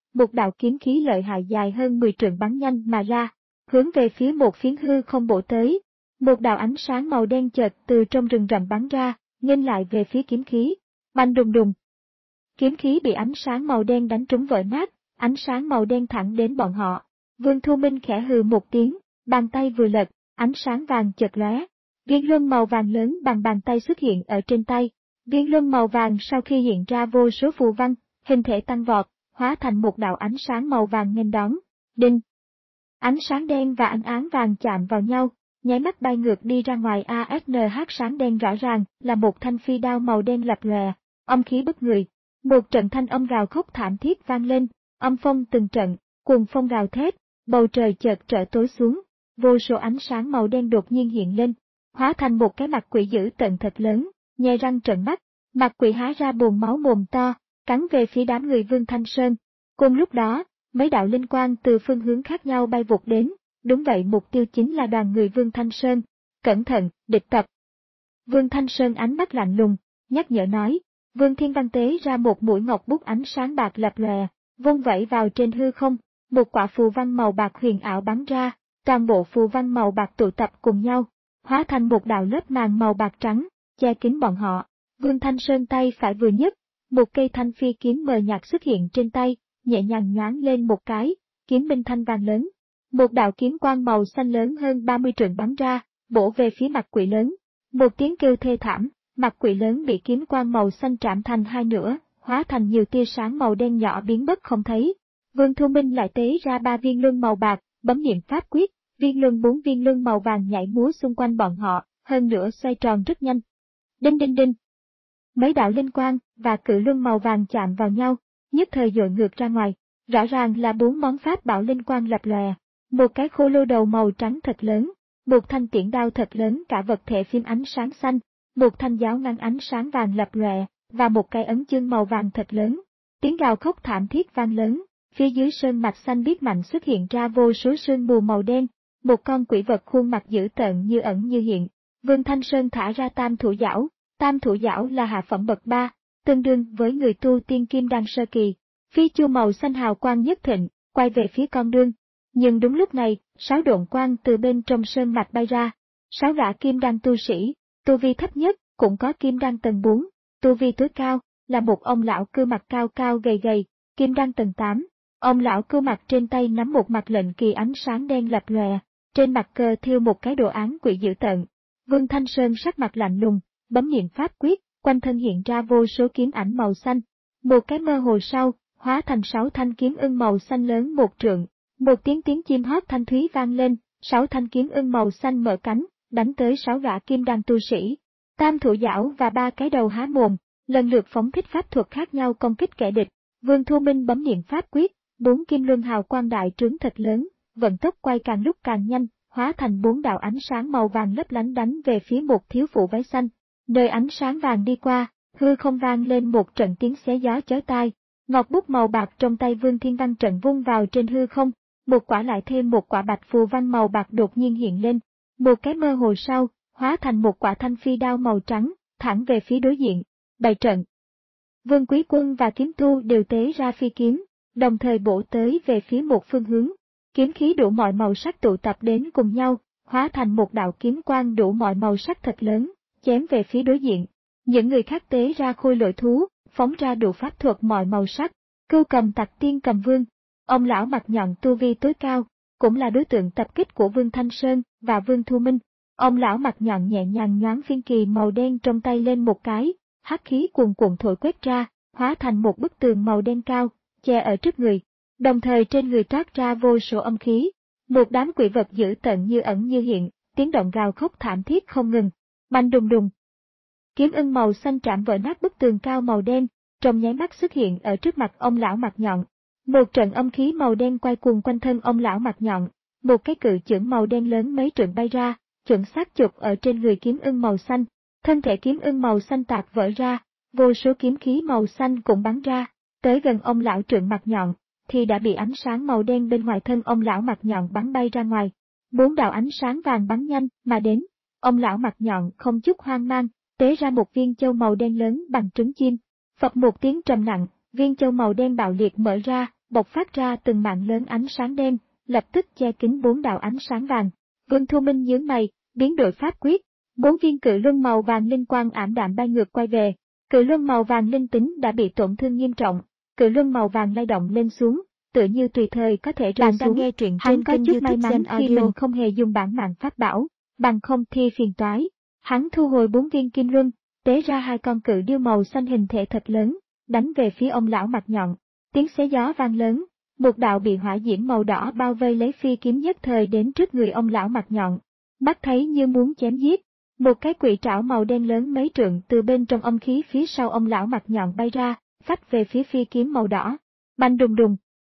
một đạo kiếm khí lợi hại dài hơn mười trượng bắn nhanh mà ra, hướng về phía một phiến hư không bổ tới. Một đạo ánh sáng màu đen chợt từ trong rừng rậm bắn ra, nghênh lại về phía kiếm khí. Bành đùng đùng. Kiếm khí bị ánh sáng màu đen đánh trúng vỡ nát, ánh sáng màu đen thẳng đến bọn họ. Vương Thu Minh khẽ hừ một tiếng, bàn tay vừa lật, ánh sáng vàng chợt lóe. Viên luân màu vàng lớn bằng bàn tay xuất hiện ở trên tay. Viên luân màu vàng sau khi hiện ra vô số phù văn, hình thể tăng vọt, hóa thành một đạo ánh sáng màu vàng nghênh đón. Đinh! Ánh sáng đen và ánh áng vàng chạm vào nhau, nháy mắt bay ngược đi ra ngoài. a ét en hát sáng đen rõ ràng là một thanh phi đao màu đen lập lòe, âm khí bức người. Một trận thanh âm gào khóc thảm thiết vang lên, âm phong từng trận, cuồng phong gào thét, bầu trời chợt trở tối xuống, vô số ánh sáng màu đen đột nhiên hiện lên, hóa thành một cái mặt quỷ dữ tợn thật lớn, nhe răng trợn mắt, mặt quỷ há ra buồn máu mồm to, cắn về phía đám người Vương Thanh Sơn. Cùng lúc đó, mấy đạo linh quang từ phương hướng khác nhau bay vụt đến, đúng vậy, mục tiêu chính là đoàn người Vương Thanh Sơn. Cẩn thận, địch tập. Vương Thanh Sơn ánh mắt lạnh lùng, nhắc nhở nói. Vương Thiên Văn tế ra một mũi ngọc bút ánh sáng bạc lập lòe, vung vẩy vào trên hư không, một quả phù văn màu bạc huyền ảo bắn ra, toàn bộ phù văn màu bạc tụ tập cùng nhau, hóa thành một đạo lớp màng màu bạc trắng, che kín bọn họ. Vương Thanh Sơn tay phải vừa nhấc, một cây thanh phi kiếm mờ nhạt xuất hiện trên tay, nhẹ nhàng nhoáng lên một cái, kiếm minh thanh vàng lớn. Một đạo kiếm quang màu xanh lớn hơn ba mươi trượng bắn ra, bổ về phía mặt quỷ lớn. Một tiếng kêu thê thảm, mặt quỷ lớn bị kiếm quang màu xanh trảm thành hai nửa, hóa thành nhiều tia sáng màu đen nhỏ biến mất không thấy. Vương Thu Minh lại tế ra ba viên luân màu bạc, bấm niệm pháp quyết, viên luân bốn viên luân màu vàng nhảy múa xung quanh bọn họ, hơn nữa xoay tròn rất nhanh. Đinh đinh đinh. Mấy đạo linh quang và cự luân màu vàng chạm vào nhau, nhất thời dội ngược ra ngoài, rõ ràng là bốn món pháp bảo linh quang lập lòe. Một cái khô lâu đầu màu trắng thật lớn, một thanh tiễn đao thật lớn cả vật thể phim ánh sáng xanh, một thanh giáo ngắn ánh sáng vàng lập lòe, và một cái ấn chương màu vàng thật lớn. Tiếng gào khóc thảm thiết vang lớn, phía dưới sơn mạch xanh biếc mạnh xuất hiện ra vô số sương mù màu đen, một con quỷ vật khuôn mặt dữ tợn như ẩn như hiện. Vương Thanh Sơn thả ra tam thủ giảo, tam thủ giảo là hạ phẩm bậc ba, tương đương với người tu tiên kim đan sơ kỳ. Phi chu màu xanh hào quang nhất thịnh, quay về phía con đương. Nhưng đúng lúc này, sáu độn quang từ bên trong sơn mạch bay ra. Sáu gã kim đan tu sĩ, tu vi thấp nhất cũng có kim đan tầng bốn, tu vi tối cao là một ông lão cư mặt cao cao gầy gầy, kim đan tầng tám. Ông lão cư mặt trên tay nắm một mặt lệnh kỳ ánh sáng đen lập lòe, trên mặt cờ thiêu một cái đồ án quỷ dữ tợn. Vương Thanh Sơn sắc mặt lạnh lùng, bấm niệm pháp quyết, quanh thân hiện ra vô số kiếm ảnh màu xanh. Một cái mơ hồ sau, hóa thành sáu thanh kiếm ưng màu xanh lớn một trượng. Một tiếng tiếng chim hót thanh thúy vang lên, sáu thanh kiếm ưng màu xanh mở cánh, đánh tới sáu gã kim đan tu sĩ. Tam thủ giảo và ba cái đầu há mồm, lần lượt phóng thích pháp thuật khác nhau công kích kẻ địch. Vương Thu Minh bấm niệm pháp quyết, bốn kim luân hào quang đại trướng thật lớn, vận tốc quay càng lúc càng nhanh, hóa thành bốn đạo ánh sáng màu vàng lấp lánh đánh về phía một thiếu phụ váy xanh. Nơi ánh sáng vàng đi qua, hư không vang lên một trận tiếng xé gió chói tai. Ngọc bút màu bạc trong tay Vương Thiên Văn trận vung vào trên hư không, một quả lại thêm một quả bạch phù văn màu bạc đột nhiên hiện lên. Một cái mơ hồ sau, hóa thành một quả thanh phi đao màu trắng, thẳng về phía đối diện. Bày trận. Vương Quý Quân và Kiếm Tu đều tế ra phi kiếm, đồng thời bổ tới về phía một phương hướng. Kiếm khí đủ mọi màu sắc tụ tập đến cùng nhau, hóa thành một đạo kiếm quang đủ mọi màu sắc thật lớn, chém về phía đối diện. Những người khác tế ra khôi lỗi thú, phóng ra đủ pháp thuật mọi màu sắc. Cưu Cầm Tặc Tiên Cầm Vương, ông lão mặt nhọn tu vi tối cao, cũng là đối tượng tập kích của Vương Thanh Sơn và Vương Thu Minh. Ông lão mặt nhọn nhẹ nhàng nhoáng phiên kỳ màu đen trong tay lên một cái, hắc khí cuồn cuộn thổi quét ra, hóa thành một bức tường màu đen cao, che ở trước người. Đồng thời trên người toát ra vô số âm khí, một đám quỷ vật dữ tợn như ẩn như hiện, tiếng động gào khóc thảm thiết không ngừng. Bành đùng đùng. Kiếm ưng màu xanh chạm vỡ nát bức tường cao màu đen, trong nháy mắt xuất hiện ở trước mặt ông lão mặt nhọn. Một trận âm khí màu đen quay cuồng quanh thân ông lão mặt nhọn, một cái cự chưởng màu đen lớn mấy trượng bay ra, chuẩn xác chụp ở trên người kiếm ưng màu xanh. Thân thể kiếm ưng màu xanh tạc vỡ ra, vô số kiếm khí màu xanh cũng bắn ra, tới gần ông lão trượng mặt nhọn, thì đã bị ánh sáng màu đen bên ngoài thân ông lão mặt nhọn bắn bay ra ngoài. Bốn đạo ánh sáng vàng bắn nhanh mà đến, ông lão mặt nhọn không chút hoang mang, tế ra một viên châu màu đen lớn bằng trứng chim. Phập một tiếng trầm nặng, viên châu màu đen bạo liệt mở ra, bộc phát ra từng mảng lớn ánh sáng đen, lập tức che kín bốn đạo ánh sáng vàng. Vương Thu Minh nhướng mày, biến đổi pháp quyết, bốn viên cự luân màu vàng linh quang ảm đạm bay ngược quay về. Cự luân màu vàng linh tính đã bị tổn thương nghiêm trọng, cự luân màu vàng lay động lên xuống, tựa như tùy thời có thể rơi xuống.
Nghe truyện
Hắn có chút may mắn khi
Audio.
mình không hề dùng bản mạng pháp bảo, bằng không thì phiền toái. Hắn thu hồi bốn viên kim luân, tế ra hai con cự điêu màu xanh hình thể thật lớn, đánh về phía ông lão mặt nhọn. Tiếng xé gió vang lớn, một đạo bị hỏa diễm màu đỏ bao vây lấy phi kiếm nhất thời đến trước người ông lão mặt nhọn. Mắt thấy như muốn chém giết, một cái quỷ trảo màu đen lớn mấy trượng từ bên trong âm khí phía sau ông lão mặt nhọn bay ra, phách về phía phi kiếm màu đỏ. Bành đùng đùng.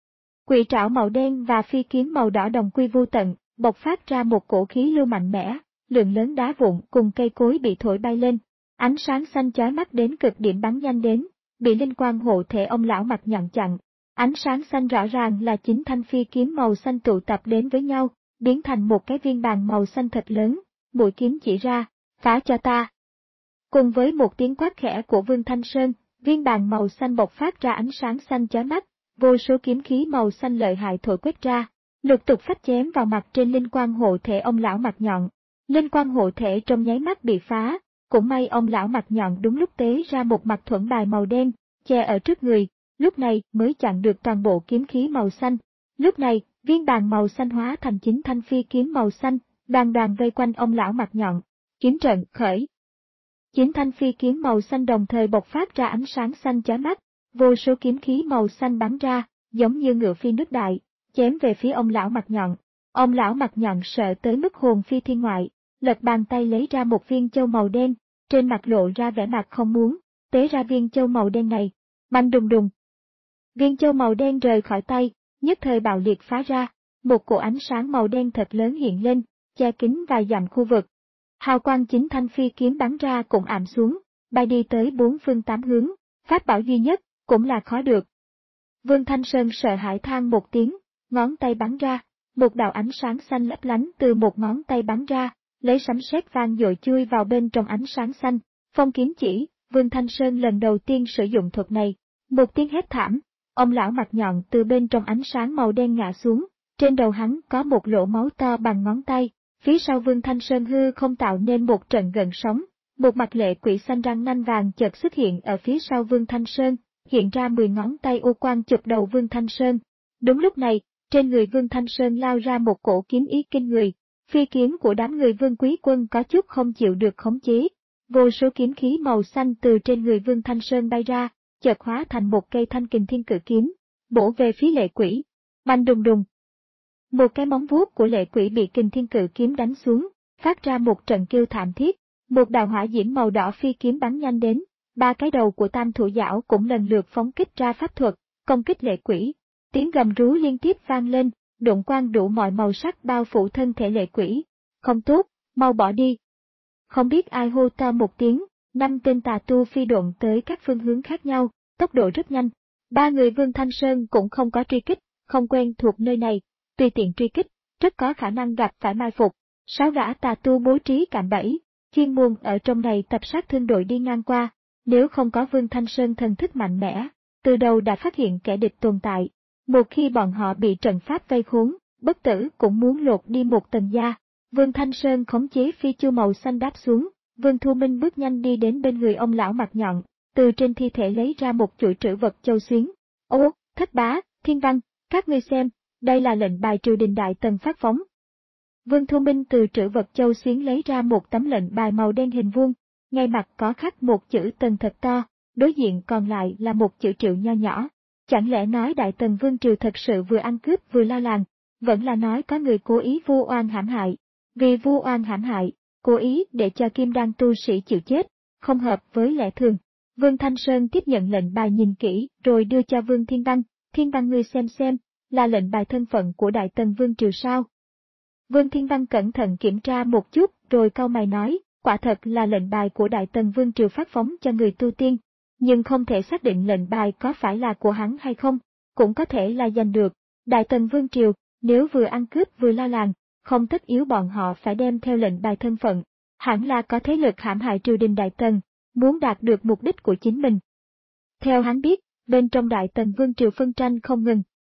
Quỷ trảo màu đen và phi kiếm màu đỏ đồng quy vô tận, bộc phát ra một cổ khí lưu mạnh mẽ, lượng lớn đá vụn cùng cây cối bị thổi bay lên. Ánh sáng xanh chói mắt đến cực điểm bắn nhanh đến, bị linh quang hộ thể ông lão mặt nhọn chặn. Ánh sáng xanh rõ ràng là chính thanh phi kiếm màu xanh tụ tập đến với nhau, biến thành một cái viên bàn màu xanh thật lớn, mũi kiếm chỉ ra, phá cho ta. Cùng với một tiếng quát khẽ của Vương Thanh Sơn, viên bàn màu xanh bộc phát ra ánh sáng xanh chói mắt, vô số kiếm khí màu xanh lợi hại thổi quét ra, lục tục phách chém vào mặt trên linh quang hộ thể ông lão mặt nhọn. Linh quang hộ thể trong nháy mắt bị phá, cũng may ông lão mặt nhọn đúng lúc tế ra một mặt thuẫn bài màu đen, che ở trước người, lúc này mới chặn được toàn bộ kiếm khí màu xanh. Lúc này, viên bàn màu xanh hóa thành chính thanh phi kiếm màu xanh, đoàn đoàn vây quanh ông lão mặt nhọn. Kiếm trận khởi. Chính thanh phi kiếm màu xanh đồng thời bộc phát ra ánh sáng xanh chói mắt, vô số kiếm khí màu xanh bắn ra, giống như ngựa phi nước đại, chém về phía ông lão mặt nhọn. Ông lão mặt nhọn sợ tới mức hồn phi thiên ngoại, lật bàn tay lấy ra một viên châu màu đen, trên mặt lộ ra vẻ mặt không muốn, tế ra viên châu màu đen này. Bành đùng đùng. Viên châu màu đen rời khỏi tay, nhất thời bạo liệt phá ra, một cổ ánh sáng màu đen thật lớn hiện lên, che kín vài dặm khu vực. Hào quang chính thanh phi kiếm bắn ra cũng ảm xuống, bay đi tới bốn phương tám hướng, pháp bảo duy nhất, cũng là khó được. Vương Thanh Sơn sợ hãi than một tiếng, ngón tay bắn ra, một đạo ánh sáng xanh lấp lánh từ một ngón tay bắn ra, lấy sấm sét vang dội chui vào bên trong ánh sáng xanh. Phong kiếm chỉ, Vương Thanh Sơn lần đầu tiên sử dụng thuật này, một tiếng hét thảm, ông lão mặt nhọn từ bên trong ánh sáng màu đen ngã xuống, trên đầu hắn có một lỗ máu to bằng ngón tay. Phía sau Vương Thanh Sơn hư không tạo nên một trận gợn sóng, một mặt lệ quỷ xanh răng nanh vàng chợt xuất hiện ở phía sau Vương Thanh Sơn, hiện ra mười ngón tay u quang chụp đầu Vương Thanh Sơn. Đúng lúc này, trên người Vương Thanh Sơn lao ra một cổ kiếm ý kinh người, phi kiếm của đám người Vương Quý Quân có chút không chịu được khống chế. Vô số kiếm khí màu xanh từ trên người Vương Thanh Sơn bay ra, chợt hóa thành một cây thanh kình thiên cự kiếm, bổ về phía lệ quỷ. Bành đùng đùng. Một cái móng vuốt của lệ quỷ bị kình thiên cự kiếm đánh xuống, phát ra một trận kêu thảm thiết, một đạo hỏa diễm màu đỏ phi kiếm bắn nhanh đến, ba cái đầu của tam thủ giảo cũng lần lượt phóng kích ra pháp thuật, công kích lệ quỷ. Tiếng gầm rú liên tiếp vang lên, độn quang đủ mọi màu sắc bao phủ thân thể lệ quỷ. Không tốt, mau bỏ đi. Không biết ai hô to một tiếng, năm tên tà tu phi độn tới các phương hướng khác nhau, tốc độ rất nhanh. Ba người Vương Thanh Sơn cũng không có truy kích, không quen thuộc nơi này, tùy tiện truy kích, rất có khả năng gặp phải mai phục. Sáu gã tà tu bố trí cạm bẫy, chuyên môn ở trong này tập sát thương đội đi ngang qua, nếu không có Vương Thanh Sơn thần thức mạnh mẽ, từ đầu đã phát hiện kẻ địch tồn tại. Một khi bọn họ bị trận pháp vây khốn, bất tử cũng muốn lột đi một tầng da. Vương Thanh Sơn khống chế phi chu màu xanh đáp xuống, Vương Thu Minh bước nhanh đi đến bên người ông lão mặt nhọn, từ trên thi thể lấy ra một chuỗi trữ vật châu xuyến. Ô, Thất Bá, Thiên Văn, các ngươi xem, đây là lệnh bài triều đình Đại Tần phát phóng. Vương Thu Minh từ trữ vật châu xuyến lấy ra một tấm lệnh bài màu đen hình vuông, ngay mặt có khắc một chữ Tần thật to, đối diện còn lại là một chữ Triệu nho nhỏ. Chẳng lẽ nói Đại Tần Vương Triều thật sự vừa ăn cướp vừa la làng, vẫn là nói có người cố ý vu oan hãm hại. Vì vu oan hãm hại, cố ý để cho Kim Đan tu sĩ chịu chết, không hợp với lẽ thường. Vương Thanh Sơn tiếp nhận lệnh bài nhìn kỹ rồi đưa cho Vương Thiên Văn, Thiên Văn ngươi xem xem, là lệnh bài thân phận của Đại Tần Vương Triều sao? Vương Thiên Văn cẩn thận kiểm tra một chút rồi cau mày nói, quả thật là lệnh bài của Đại Tần Vương Triều phát phóng cho người tu tiên, nhưng không thể xác định lệnh bài có phải là của hắn hay không, cũng có thể là giành được. Đại Tần Vương Triều, nếu vừa ăn cướp vừa la làng, không tất yếu bọn họ phải đem theo lệnh bài thân phận, hẳn là có thế lực hãm hại triều đình Đại Tần, muốn đạt được mục đích của chính mình. Theo hắn biết, bên trong Đại Tần Vương Triều phân tranh không ngừng,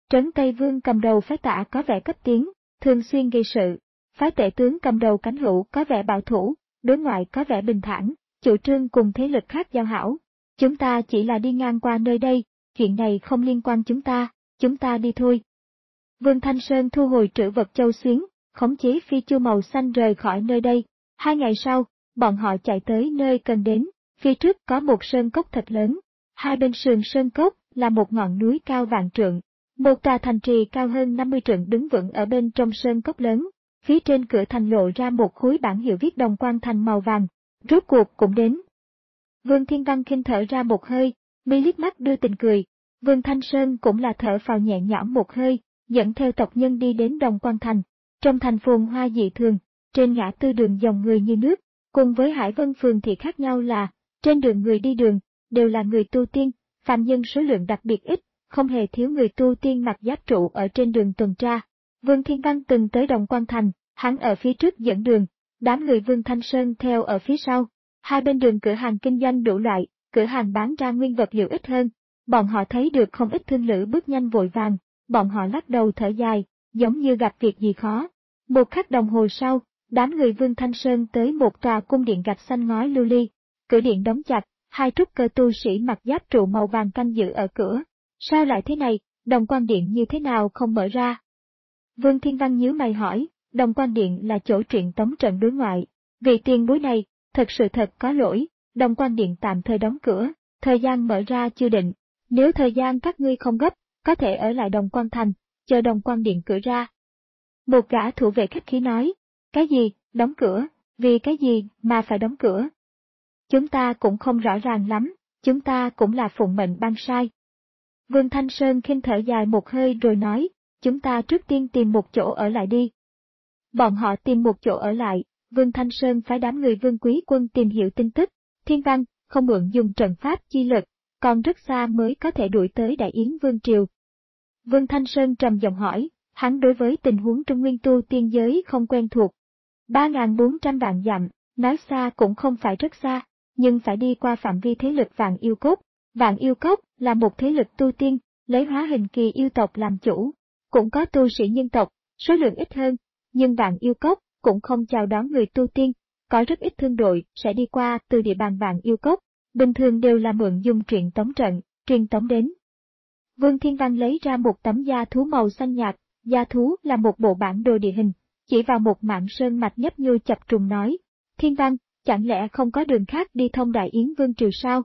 Trấn Tây Vương cầm đầu phái Tả có vẻ cấp tiến, thường xuyên gây sự. Phái Tể tướng cầm đầu Cánh Hữu có vẻ bảo thủ, đối ngoại có vẻ bình thản, chủ trương cùng thế lực khác giao hảo. Chúng ta chỉ là đi ngang qua nơi đây, chuyện này không liên quan chúng ta, chúng ta đi thôi. Vương Thanh Sơn thu hồi trữ vật châu xuyến, khống chế phi chu màu xanh rời khỏi nơi đây. Hai ngày sau, bọn họ chạy tới nơi cần đến, phía trước có một sơn cốc thật lớn. Hai bên sườn sơn cốc là một ngọn núi cao vạn trượng. Một tòa thành trì cao hơn năm mươi trượng đứng vững ở bên trong sơn cốc lớn. Phía trên cửa thành lộ ra một khối bảng hiệu viết Đồng Quan Thành màu vàng. Rốt cuộc cũng đến. Vương Thiên Văn khinh thở ra một hơi, mi liếc mắt đưa tình cười. Vương Thanh Sơn cũng là thở phào nhẹ nhõm một hơi, dẫn theo tộc nhân đi đến Đồng Quan Thành. Trong thành phồn hoa dị thường, trên ngã tư đường dòng người như nước, cùng với Hải Vân Phường thì khác nhau là, trên đường người đi đường, đều là người tu tiên, phàm nhân số lượng đặc biệt ít, không hề thiếu người tu tiên mặc giáp trụ ở trên đường tuần tra. Vương Thiên Văn từng tới Đồng Quan Thành, hắn ở phía trước dẫn đường, đám người Vương Thanh Sơn theo ở phía sau. Hai bên đường cửa hàng kinh doanh đủ loại, cửa hàng bán ra nguyên vật liệu ít hơn. Bọn họ thấy được không ít thương lữ bước nhanh vội vàng, bọn họ lắc đầu thở dài, giống như gặp việc gì khó. Một khắc đồng hồ sau, đám người Vương Thanh Sơn tới một tòa cung điện gạch xanh ngói lưu ly. Cửa điện đóng chặt, hai trúc cơ tu sĩ mặc giáp trụ màu vàng canh giữ ở cửa. Sao lại thế này, Đồng Quan Điện như thế nào không mở ra? Vương Thiên Văn nhíu mày hỏi, Đồng Quan Điện là chỗ truyện tống trận đối ngoại. Vị tiền bối này, thật sự thật có lỗi, Đồng Quan Điện tạm thời đóng cửa, thời gian mở ra chưa định. Nếu thời gian các ngươi không gấp, có thể ở lại Đồng Quan Thành, chờ Đồng Quan Điện cửa ra. Một gã thủ vệ khách khí nói, cái gì, đóng cửa, vì cái gì mà phải đóng cửa? Chúng ta cũng không rõ ràng lắm, chúng ta cũng là phụng mệnh ban sai. Vương Thanh Sơn khinh thở dài một hơi rồi nói, chúng ta trước tiên tìm một chỗ ở lại đi. Bọn họ tìm một chỗ ở lại, Vương Thanh Sơn phái đám người Vương Quý Quân tìm hiểu tin tức. Thiên Văn, không mượn dùng trận pháp chi lực, còn rất xa mới có thể đuổi tới Đại Yến Vương Triều. Vương Thanh Sơn trầm giọng hỏi, hắn đối với tình huống trong nguyên tu tiên giới không quen thuộc. ba nghìn bốn trăm vạn dặm, nói xa cũng không phải rất xa, nhưng phải đi qua phạm vi thế lực Vạn Yêu Cốc. Vạn Yêu Cốc là một thế lực tu tiên, lấy hóa hình kỳ yêu tộc làm chủ. Cũng có tu sĩ nhân tộc, số lượng ít hơn, nhưng Vạn Yêu Cốc cũng không chào đón người tu tiên, có rất ít thương đội sẽ đi qua từ địa bàn Vạn Yêu Cốc, bình thường đều là mượn dùng truyền tống trận, truyền tống đến. Vương Thiên Văn lấy ra một tấm da thú màu xanh nhạt, da thú là một bộ bản đồ địa hình, chỉ vào một mảng sơn mạch nhấp nhô chập trùng nói, Thiên Văn, chẳng lẽ không có đường khác đi thông Đại Yến Vương Triều sao?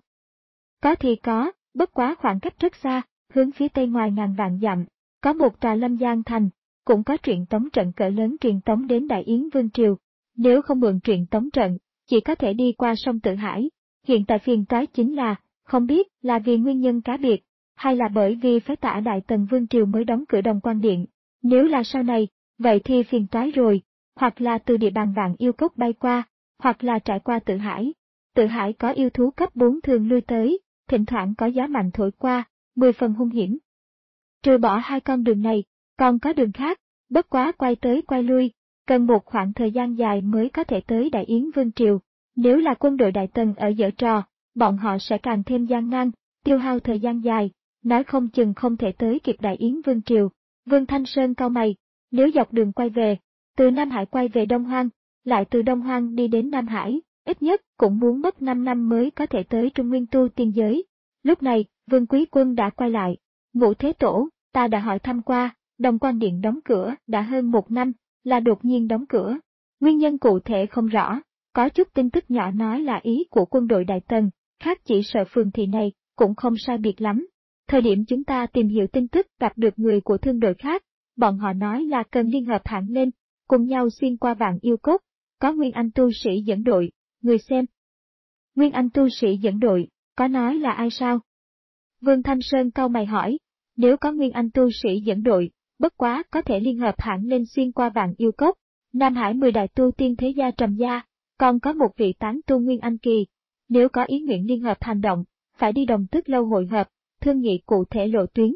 Có thì có, bất quá khoảng cách rất xa, hướng phía tây ngoài ngàn vạn dặm, có một tòa Lâm Giang Thành, cũng có truyền tống trận cỡ lớn truyền tống đến Đại Yến Vương Triều. Nếu không mượn truyền tống trận, chỉ có thể đi qua sông Tự Hải. Hiện tại phiền toái chính là, không biết là vì nguyên nhân cá biệt, hay là bởi vì phái Tả Đại Tần Vương Triều mới đóng cửa Đồng Quan Điện. Nếu là sau này, vậy thì phiền toái rồi, hoặc là từ địa bàn Vạn Yêu Cốc bay qua, hoặc là trải qua Tự Hải. Tự Hải có yêu thú cấp bốn thường lui tới, thỉnh thoảng có gió mạnh thổi qua, mười phần hung hiểm. Trừ bỏ hai con đường này, còn có đường khác, bất quá quay tới quay lui, cần một khoảng thời gian dài mới có thể tới Đại Yến Vương Triều. Nếu là quân đội Đại Tần ở giở trò, bọn họ sẽ càng thêm gian nan, tiêu hao thời gian dài, nói không chừng không thể tới kịp Đại Yến Vương Triều. Vương Thanh Sơn cau mày, nếu dọc đường quay về, từ Nam Hải quay về Đông Hoang, lại từ Đông Hoang đi đến Nam Hải, ít nhất cũng muốn mất năm năm mới có thể tới Trung Nguyên tu tiên giới. Lúc này, Vương Quý Quân đã quay lại. Ngũ Thế Tổ, ta đã hỏi thăm qua, Đồng Quan Điện đóng cửa đã hơn một năm, là đột nhiên đóng cửa. Nguyên nhân cụ thể không rõ, có chút tin tức nhỏ nói là ý của quân đội Đại Tần, khác chỉ sợ phường thị này, cũng không sai biệt lắm. Thời điểm chúng ta tìm hiểu tin tức gặp được người của thương đội khác, bọn họ nói là cần liên hợp hãng lên, cùng nhau xuyên qua Vạn Yêu Cốc, có Nguyên Anh tu sĩ dẫn đội, người xem. Nguyên Anh tu sĩ dẫn đội, có nói là ai sao? Vương Thanh Sơn cau mày hỏi, nếu có Nguyên Anh tu sĩ dẫn đội, bất quá có thể liên hợp hãng lên xuyên qua Vạn Yêu Cốc, Nam Hải mười đại tu tiên thế gia trầm gia, còn có một vị tán tu Nguyên Anh kỳ. Nếu có ý nguyện liên hợp hành động, phải đi Đồng Tức Lâu hội hợp, thương nghị cụ thể lộ tuyến.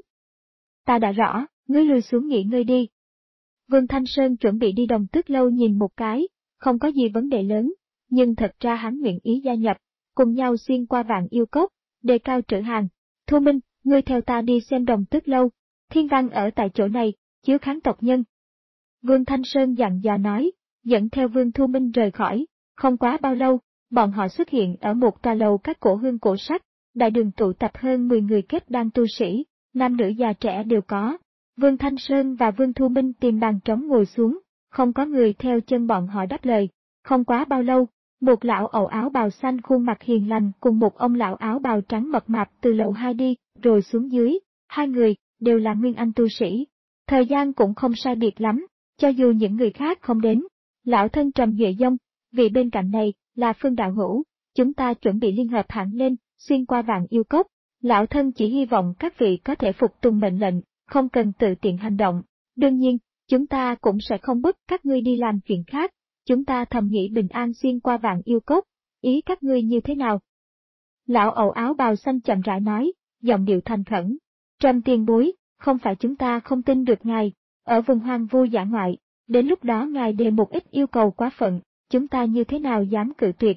Ta đã rõ, ngươi lùi xuống nghỉ ngơi đi. Vương Thanh Sơn chuẩn bị đi Đồng Tức Lâu nhìn một cái, không có gì vấn đề lớn, nhưng thật ra hắn nguyện ý gia nhập, cùng nhau xuyên qua Vạn Yêu Cốc, đề cao trữ hàng. Thu Minh, ngươi theo ta đi xem Đồng Tức Lâu. Thiên văn ở tại chỗ này, chiếu kháng tộc nhân. Vương Thanh Sơn dặn dò nói, dẫn theo Vương Thu Minh rời khỏi. Không quá bao lâu, bọn họ xuất hiện ở một tòa lầu các cổ hương cổ sắc, đại đường tụ tập hơn mười người kết đan tu sĩ, nam nữ già trẻ đều có. Vương Thanh Sơn và Vương Thu Minh tìm bàn trống ngồi xuống, không có người theo chân bọn họ đáp lời. Không quá bao lâu, một lão ẩu áo bào xanh khuôn mặt hiền lành cùng một ông lão áo bào trắng mập mạp từ lầu hai đi, rồi xuống dưới, hai người đều là nguyên anh tu sĩ. Thời gian cũng không sai biệt lắm, cho dù những người khác không đến. Lão thân trầm Duệ Dông, vị bên cạnh này là Phương đạo hữu, chúng ta chuẩn bị liên hợp hẳn lên, xuyên qua Vạn Yêu Cốc. Lão thân chỉ hy vọng các vị có thể phục tùng mệnh lệnh, không cần tự tiện hành động. Đương nhiên, chúng ta cũng sẽ không bức các ngươi đi làm chuyện khác. Chúng ta thầm nghĩ bình an xuyên qua Vạn Yêu Cốc, ý các ngươi như thế nào? Lão ẩu áo bào xanh chậm rãi nói, giọng điệu thành khẩn. Trầm tiền bối, không phải chúng ta không tin được ngài, ở vùng hoang vu dã ngoại, đến lúc đó ngài đề một ít yêu cầu quá phận, chúng ta như thế nào dám cự tuyệt?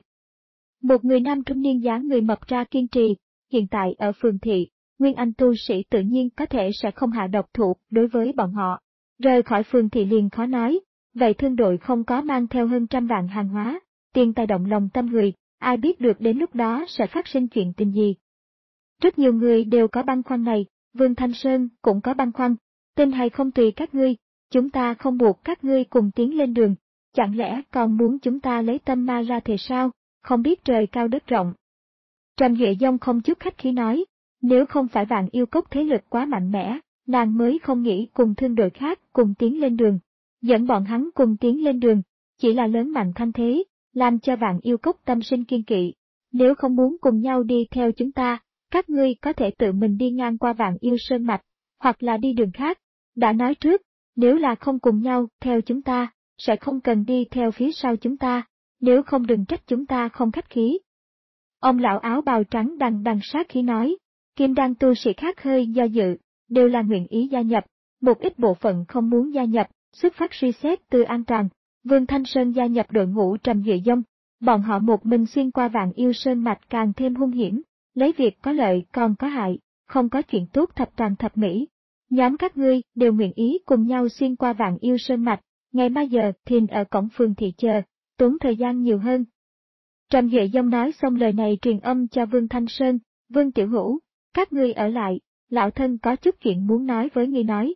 Một người nam trung niên dáng người mập ra kiên trì, hiện tại ở phường thị, nguyên anh tu sĩ tự nhiên có thể sẽ không hạ độc thủ đối với bọn họ. Rời khỏi phường thị liền khó nói, vậy thương đội không có mang theo hơn trăm vạn hàng hóa, tiền tài động lòng tâm người, ai biết được đến lúc đó sẽ phát sinh chuyện tình gì. Rất nhiều người đều có băn khoăn này, Vương Thanh Sơn cũng có băn khoăn, tin hay không tùy các ngươi, chúng ta không buộc các ngươi cùng tiến lên đường, chẳng lẽ còn muốn chúng ta lấy tâm ma ra thì sao, không biết trời cao đất rộng. Trầm Duệ Dông không chút khách khí nói, nếu không phải Vạn Yêu Cốc thế lực quá mạnh mẽ, nàng mới không nghĩ cùng thương đội khác cùng tiến lên đường. Dẫn bọn hắn cùng tiến lên đường, chỉ là lớn mạnh thanh thế, làm cho Vạn Yêu Cốc tâm sinh kiên kỵ. Nếu không muốn cùng nhau đi theo chúng ta, các ngươi có thể tự mình đi ngang qua Vạn Yêu Sơn Mạch, hoặc là đi đường khác. Đã nói trước, nếu là không cùng nhau theo chúng ta, sẽ không cần đi theo phía sau chúng ta, nếu không đừng trách chúng ta không khách khí. Ông lão áo bào trắng đằng đằng sát khí nói, Kim Đan tu sĩ khác hơi do dự, đều là nguyện ý gia nhập, một ít bộ phận không muốn gia nhập, xuất phát suy xét từ an toàn. Vương Thanh Sơn gia nhập đội ngũ Trầm Duệ Dông, bọn họ một mình xuyên qua Vạn Yêu Sơn Mạch càng thêm hung hiểm, lấy việc có lợi còn có hại, không có chuyện tốt thập toàn thập mỹ. Nhóm các ngươi đều nguyện ý cùng nhau xuyên qua Vạn Yêu Sơn Mạch, ngày mai giờ thìn ở cổng phường thị chờ, tốn thời gian nhiều hơn. Trầm Duệ Dông nói xong lời này truyền âm cho Vương Thanh Sơn, Vương Tiểu Hữu, các ngươi ở lại, lão thân có chút chuyện muốn nói với ngươi nói.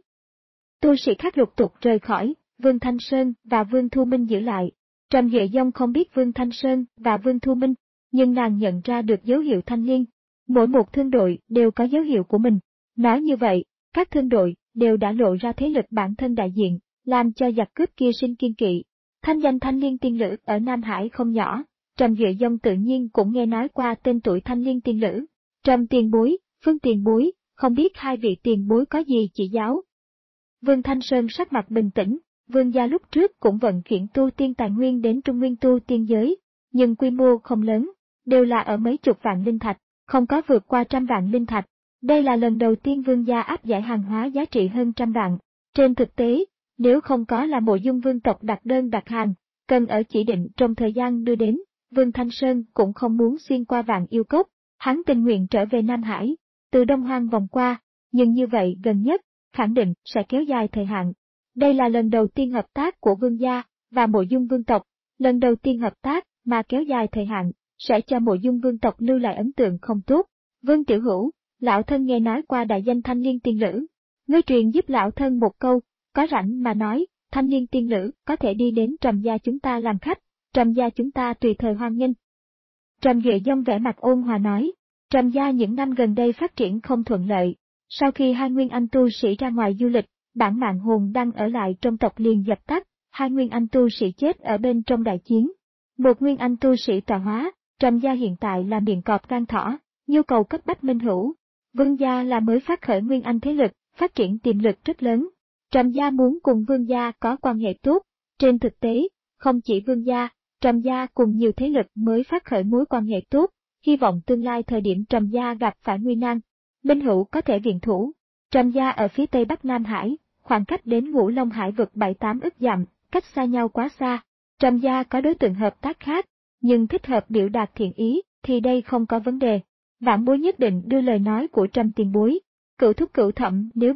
Tu sĩ khác lục tục rời khỏi, Vương Thanh Sơn và Vương Thu Minh giữ lại. Trầm Duệ Dông không biết Vương Thanh Sơn và Vương Thu Minh, nhưng nàng nhận ra được dấu hiệu thanh liên. Mỗi một thương đội đều có dấu hiệu của mình. Nói như vậy, các thương đội đều đã lộ ra thế lực bản thân đại diện, làm cho giặc cướp kia sinh kiên kỵ. Thanh danh Thanh Liên Tiên Lữ ở Nam Hải không nhỏ, Trầm Duệ Dông tự nhiên cũng nghe nói qua tên tuổi Thanh Liên Tiên Lữ. Trầm tiền bối, Phương tiền bối, không biết hai vị tiền bối có gì chỉ giáo. Vương Thanh Sơn sắc mặt bình tĩnh, Vương gia lúc trước cũng vận chuyển tu tiên tài nguyên đến Trung Nguyên tu tiên giới, nhưng quy mô không lớn, đều là ở mấy chục vạn linh thạch, không có vượt qua trăm vạn linh thạch. Đây là lần đầu tiên Vương gia áp giải hàng hóa giá trị hơn trăm vạn. Trên thực tế, nếu không có là Mộ Dung vương tộc đặt đơn đặt hàng, cần ở chỉ định trong thời gian đưa đến, Vương Thanh Sơn cũng không muốn xuyên qua Vạn Yêu Cốc, hắn tình nguyện trở về Nam Hải, từ Đông Hoang vòng qua, nhưng như vậy gần nhất, khẳng định sẽ kéo dài thời hạn. Đây là lần đầu tiên hợp tác của Vương gia và Mộ Dung vương tộc, lần đầu tiên hợp tác mà kéo dài thời hạn, sẽ cho Mộ Dung vương tộc lưu lại ấn tượng không tốt. Vương Tiểu Hữu, lão thân nghe nói qua đại danh Thanh Liên Tiên Lữ, ngươi truyền giúp lão thân một câu, có rảnh mà nói, Thanh Liên Tiên Lữ có thể đi đến Trầm gia chúng ta làm khách, Trầm gia chúng ta tùy thời hoan nghênh. Trầm Duệ Dông vẻ mặt ôn hòa nói, Trầm gia những năm gần đây phát triển không thuận lợi, sau khi hai nguyên anh tu sĩ ra ngoài du lịch, bản mạng hồn đang ở lại trong tộc liền dập tắt, hai nguyên anh tu sĩ chết ở bên trong đại chiến. Một nguyên anh tu sĩ tọa hóa, Trầm gia hiện tại là miệng cọp gan thỏ, nhu cầu cấp bách minh hữu. Vương gia là mới phát khởi nguyên anh thế lực, phát triển tiềm lực rất lớn. Trầm gia muốn cùng Vương gia có quan hệ tốt. Trên thực tế, không chỉ Vương gia, Trầm gia cùng nhiều thế lực mới phát khởi mối quan hệ tốt, hy vọng tương lai thời điểm Trầm gia gặp phải nguy nan, minh hữu có thể viện thủ. Trầm gia ở phía tây bắc Nam Hải, khoảng cách đến Ngũ Long Hải vực bảy tám ức dặm, cách xa nhau quá xa. Trầm gia có đối tượng hợp tác khác, nhưng thích hợp biểu đạt thiện ý, thì đây không có vấn đề. Vãn bối nhất định đưa lời nói của Trầm tiền bối. Cửu thúc cửu thẩm nếu biết,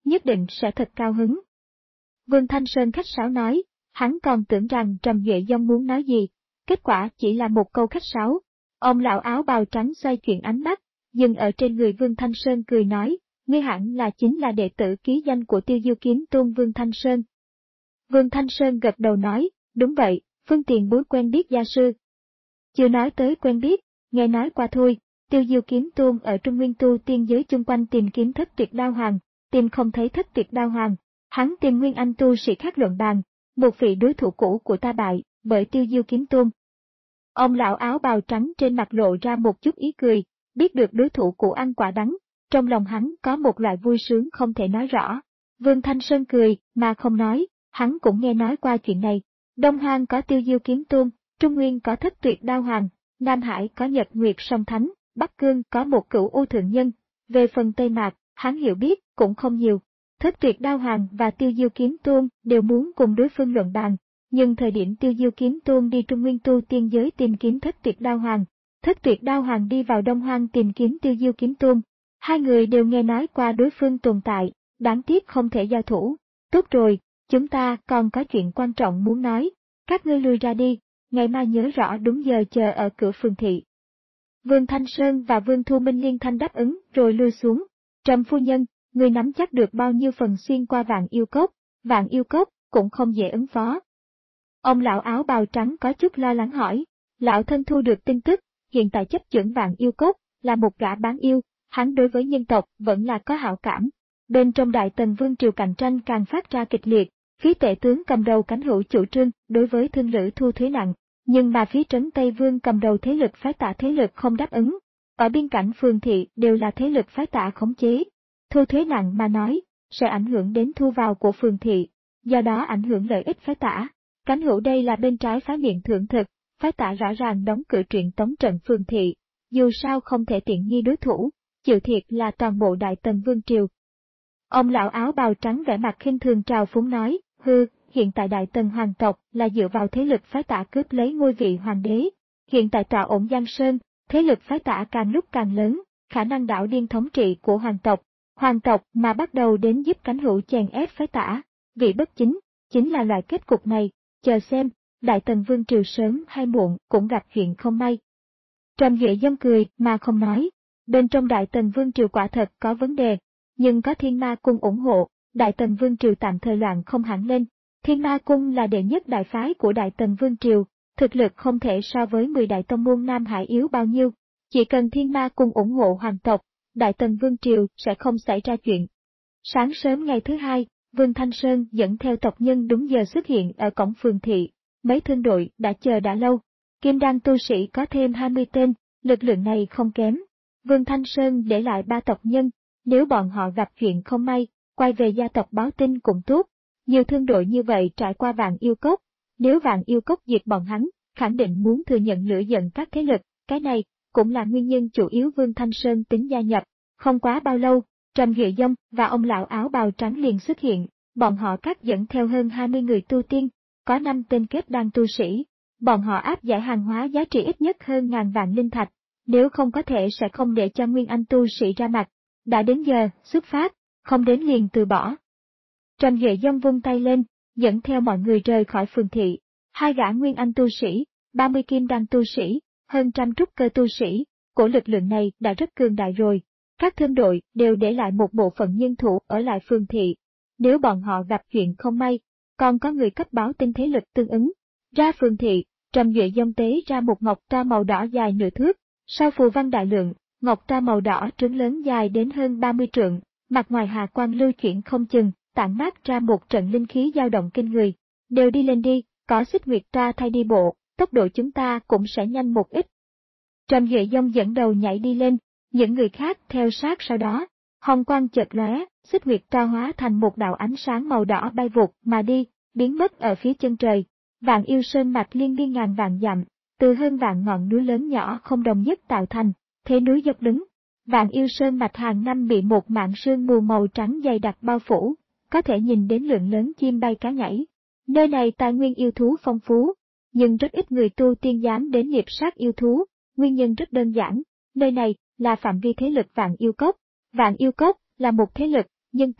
nhất định sẽ thật cao hứng. Vương Thanh Sơn khách sáo nói, hắn còn tưởng rằng Trầm Duệ Dông muốn nói gì, kết quả chỉ là một câu khách sáo. Ông lão áo bào trắng xoay chuyển ánh mắt, dừng ở trên người Vương Thanh Sơn cười nói, ngươi hẳn là chính là đệ tử ký danh của Tiêu Diêu Kiếm Tôn Vương Thanh Sơn. Vương Thanh Sơn gật đầu nói, đúng vậy, Phương tiền bối quen biết gia sư. Chưa nói tới quen biết, nghe nói qua thôi, Tiêu Diêu Kiếm Tôn ở Trung Nguyên tu tiên giới chung quanh tìm kiếm Thất Tuyệt Đao Hoàng, tìm không thấy Thất Tuyệt Đao Hoàng, hắn tìm Nguyên Anh tu sĩ khác luận bàn, một vị đối thủ cũ của ta bại, bởi Tiêu Diêu Kiếm Tôn. Ông lão áo bào trắng trên mặt lộ ra một chút ý cười, biết được đối thủ cũ ăn quả đắng, trong lòng hắn có một loại vui sướng không thể nói rõ. Vương Thanh Sơn cười, mà không nói, hắn cũng nghe nói qua chuyện này. Đông Hoang có Tiêu Diêu Kiếm Tôn, Trung Nguyên có Thất Tuyệt Đao Hoàng, Nam Hải có Nhật Nguyệt Song Thánh, Bắc Cương có một Cửu U Thượng Nhân. Về phần Tây Mạc, hắn hiểu biết cũng không nhiều. Thất Tuyệt Đao Hoàng và Tiêu Diêu Kiếm Tôn đều muốn cùng đối phương luận bàn, nhưng thời điểm Tiêu Diêu Kiếm Tôn đi Trung Nguyên tu tiên giới tìm kiếm Thất Tuyệt Đao Hoàng, Thất Tuyệt Đao Hoàng đi vào Đông Hoang tìm kiếm Tiêu Diêu Kiếm Tôn. Hai người đều nghe nói qua đối phương tồn tại, đáng tiếc không thể giao thủ. Tốt rồi, chúng ta còn có chuyện quan trọng muốn nói, các ngươi lui ra đi, ngày mai nhớ rõ đúng giờ chờ ở cửa phường thị. Vương Thanh Sơn và Vương Thu Minh liên thanh đáp ứng rồi lui xuống. Trầm phu nhân, người nắm chắc được bao nhiêu phần xuyên qua Vạn Yêu Cốc, Vạn Yêu Cốc cũng không dễ ứng phó. Ông lão áo bào trắng có chút lo lắng hỏi, lão thân thu được tin tức, hiện tại chấp chưởng Vạn Yêu Cốc là một gã bán yêu, hắn đối với nhân tộc vẫn là có hảo cảm. Bên trong Đại Tần Vương triều cạnh tranh càng phát ra kịch liệt, phía tể tướng cầm đầu Cánh Hữu chủ trương đối với thương lữ thu thuế nặng, nhưng mà phía trấn Tây Vương cầm đầu thế lực phái tả thế lực không đáp ứng. Ở biên cảnh phường thị đều là thế lực phái tả khống chế. Thu thuế nặng mà nói, sẽ ảnh hưởng đến thu vào của phường thị, do đó ảnh hưởng lợi ích phái tả. Cánh Hữu đây là bên trái phái miệng thượng thực, phái tả rõ ràng đóng cửa truyện tống trận phường thị, dù sao không thể tiện nghi đối thủ, chịu thiệt là toàn bộ Đại Tần Vương triều. Ông lão áo bào trắng vẻ mặt khinh thường trào phúng nói, hư, hiện tại Đại Tần hoàng tộc là dựa vào thế lực phái tả cướp lấy ngôi vị hoàng đế. Hiện tại tọa ổn Giang Sơn, thế lực phái tả càng lúc càng lớn, khả năng đảo điên thống trị của hoàng tộc. Hoàng tộc mà bắt đầu đến giúp Cánh Hữu chèn ép phái tả, vị bất chính, chính là loại kết cục này, chờ xem, Đại Tần Vương triều sớm hay muộn cũng gặp chuyện không may. Trầm Duệ Dông cười mà không nói, bên trong Đại Tần Vương triều quả thật có vấn đề, nhưng có Thiên Ma Cung ủng hộ, Đại Tần Vương triều tạm thời loạn không hẳn lên. Thiên Ma Cung là đệ nhất đại phái của Đại Tần Vương triều, thực lực không thể so với mười đại tông môn Nam Hải yếu bao nhiêu, chỉ cần Thiên Ma Cung ủng hộ hoàng tộc, Đại Tần Vương triều sẽ không xảy ra chuyện. Sáng sớm ngày thứ hai, Vương Thanh Sơn dẫn theo tộc nhân đúng giờ xuất hiện ở cổng phường thị, mấy thương đội đã chờ đã lâu. Kim đan tu sĩ có thêm hai mươi tên, lực lượng này không kém. Vương Thanh Sơn để lại ba tộc nhân, nếu bọn họ gặp chuyện không may, quay về gia tộc báo tin cũng tốt. Nhiều thương đội như vậy trải qua Vạn Yêu Cốc, nếu Vạn Yêu Cốc diệt bọn hắn, khẳng định muốn thừa nhận lửa giận các thế lực, cái này cũng là nguyên nhân chủ yếu Vương Thanh Sơn tính gia nhập. Không quá bao lâu, Trầm Duệ Dông và ông lão áo bào trắng liền xuất hiện, bọn họ cắt dẫn theo hơn hai mươi người tu tiên, có năm tên kết đan tu sĩ. Bọn họ áp giải hàng hóa giá trị ít nhất hơn ngàn vạn linh thạch, nếu không có thể sẽ không để cho Nguyên Anh tu sĩ ra mặt. Đã đến giờ, xuất phát, không đến liền từ bỏ. Trầm Duệ Dông vung tay lên, dẫn theo mọi người rời khỏi phường thị, hai gã Nguyên Anh tu sĩ, ba mươi kim đan tu sĩ, hơn trăm trúc cơ tu sĩ, của lực lượng này đã rất cường đại rồi. Các thương đội đều để lại một bộ phận nhân thủ ở lại phường thị. Nếu bọn họ gặp chuyện không may, còn có người cấp báo tin thế lực tương ứng. Ra phường thị, Trầm Duệ Dông tế ra một ngọc tra màu đỏ dài nửa thước, sau phù văn đại lượng, ngọc tra màu đỏ trứng lớn dài đến hơn ba mươi trượng, mặt ngoài hà quang lưu chuyển không chừng, tản mát ra một trận linh khí dao động kinh người. Đều đi lên đi, có Xích Nguyệt tra thay đi bộ, tốc độ chúng ta cũng sẽ nhanh một ít. Trầm Duệ Dông dẫn đầu nhảy đi lên, những người khác theo sát sau đó. Hồng quang chợt lóe, Xích Nguyệt tra hóa thành một đạo ánh sáng màu đỏ bay vụt mà đi, biến mất ở phía chân trời. Vạn Yêu Sơn mạch liên miên ngàn vạn dặm, từ hơn vạn ngọn núi lớn nhỏ không đồng nhất tạo thành, thế núi dốc đứng. Vạn Yêu Sơn mạch hàng năm bị một mảng sương mù màu trắng dày đặc bao phủ, có thể nhìn đến lượng lớn chim bay cá nhảy. Nơi này tài nguyên yêu thú phong phú, nhưng rất ít người tu tiên dám đến liệp sát yêu thú, nguyên nhân rất đơn giản, nơi này là phạm vi thế lực Vạn Yêu Cốc. Vạn Yêu Cốc là một thế lực, nhân tộc,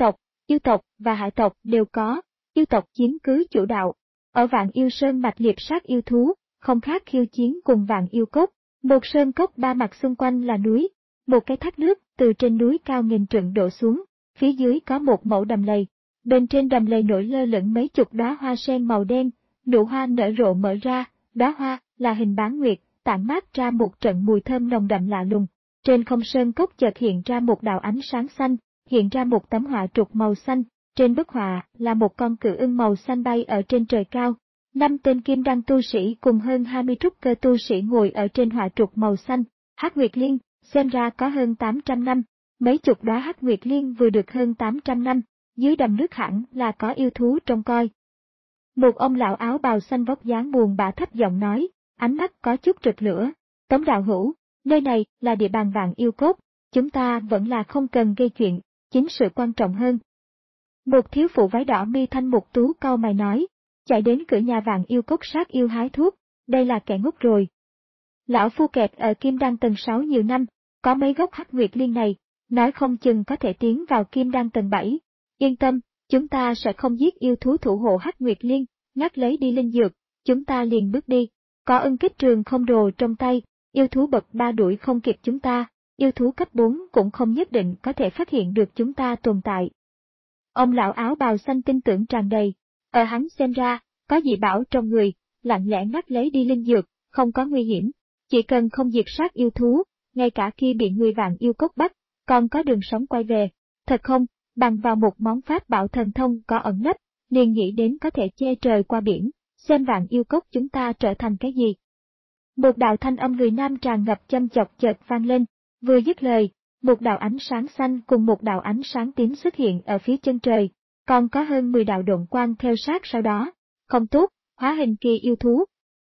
yêu tộc và hải tộc đều có, yêu tộc chiếm cứ chủ đạo. Ở Vạn Yêu Sơn mạch liệp sát yêu thú, không khác khiêu chiến cùng Vạn Yêu Cốc. Một sơn cốc ba mặt xung quanh là núi, một cái thác nước từ trên núi cao nghìn trượng đổ xuống, phía dưới có một mẫu đầm lầy. Bên trên đầm lầy nổi lơ lửng mấy chục đóa hoa sen màu đen, nụ hoa nở rộ mở ra, đóa hoa là hình bán nguyệt, tản mát ra một trận mùi thơm nồng đậm lạ lùng. Trên không sơn cốc chợt hiện ra một đạo ánh sáng xanh, hiện ra một tấm họa trục màu xanh, trên bức họa là một con cự ưng màu xanh bay ở trên trời cao. Năm tên kim đăng tu sĩ cùng hơn hai mươi trúc cơ tu sĩ ngồi ở trên họa trục màu xanh. Hắc Nguyệt Liên, xem ra có hơn tám trăm năm, mấy chục đóa Hắc Nguyệt Liên vừa được hơn tám trăm năm, dưới đầm nước hẳn là có yêu thú trông coi. Một ông lão áo bào xanh vóc dáng buồn bã thấp giọng nói, ánh mắt có chút rực lửa. Tống đạo hữu, nơi này là địa bàn Vạn Yêu Cốc, chúng ta vẫn là không cần gây chuyện, chính sự quan trọng hơn. Một thiếu phụ váy đỏ mi thanh mục tú cau mày nói, chạy đến cửa nhà Vạn Yêu Cốc sát yêu hái thuốc, đây là kẻ ngốc rồi. Lão phu kẹt ở Kim Đan tầng sáu nhiều năm, có mấy gốc Hắc Nguyệt Liên này, nói không chừng có thể tiến vào Kim Đan tầng bảy. Yên tâm, chúng ta sẽ không giết yêu thú thủ hộ Hắc Nguyệt Liên, ngắt lấy đi linh dược, chúng ta liền bước đi. Có ưng kích trường không đồ trong tay, yêu thú bậc ba đuổi không kịp chúng ta, yêu thú cấp bốn cũng không nhất định có thể phát hiện được chúng ta tồn tại. Ông lão áo bào xanh tin tưởng tràn đầy, ở hắn xem ra, có dị bảo trong người, lặng lẽ ngắt lấy đi linh dược, không có nguy hiểm, chỉ cần không diệt sát yêu thú, ngay cả khi bị người Vạn Yêu Cốc bắt, còn có đường sống quay về. Thật không, bằng vào một món pháp bảo thần thông có ẩn nấp, liền nghĩ đến có thể che trời qua biển, xem Vạn Yêu Cốc chúng ta trở thành cái gì. Một đạo thanh âm người nam tràn ngập châm chọc chợt vang lên, vừa dứt lời, một đạo ánh sáng xanh cùng một đạo ánh sáng tím xuất hiện ở phía chân trời, còn có hơn mười đạo độn quang theo sát sau đó. Không tốt, hóa hình kỳ yêu thú.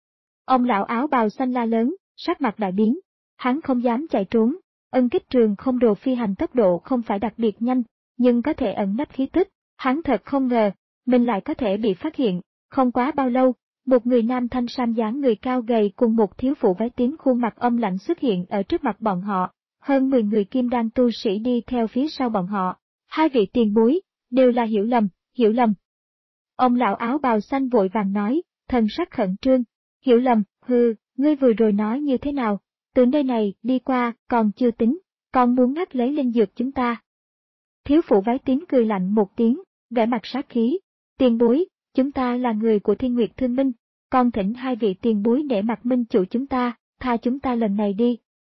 Ông lão áo bào xanh la lớn, sắc mặt đại biến, hắn không dám chạy trốn, ân kích trường không đồ phi hành tốc độ không phải đặc biệt nhanh, nhưng có thể ẩn nấp khí tức, hắn thật không ngờ, mình lại có thể bị phát hiện. Không quá bao lâu, một người nam thanh sam dáng người cao gầy cùng một thiếu phụ váy tím khuôn mặt âm lạnh xuất hiện ở trước mặt bọn họ, hơn mười người kim đan tu sĩ đi theo phía sau bọn họ. Hai vị tiền bối, đều là hiểu lầm, hiểu lầm. Ông lão áo bào xanh vội vàng nói, thần sắc khẩn trương, hiểu lầm, hừ, ngươi vừa rồi nói như thế nào, từ nơi này đi qua còn chưa tính, còn muốn ngắt lấy linh dược chúng ta. Thiếu phụ váy tím cười lạnh một tiếng, vẻ mặt sát khí, tiền bối, chúng ta là người của Thiên Nguyệt Thương Minh, còn thỉnh hai vị tiền bối để mặt minh chủ chúng ta, tha chúng ta lần này đi.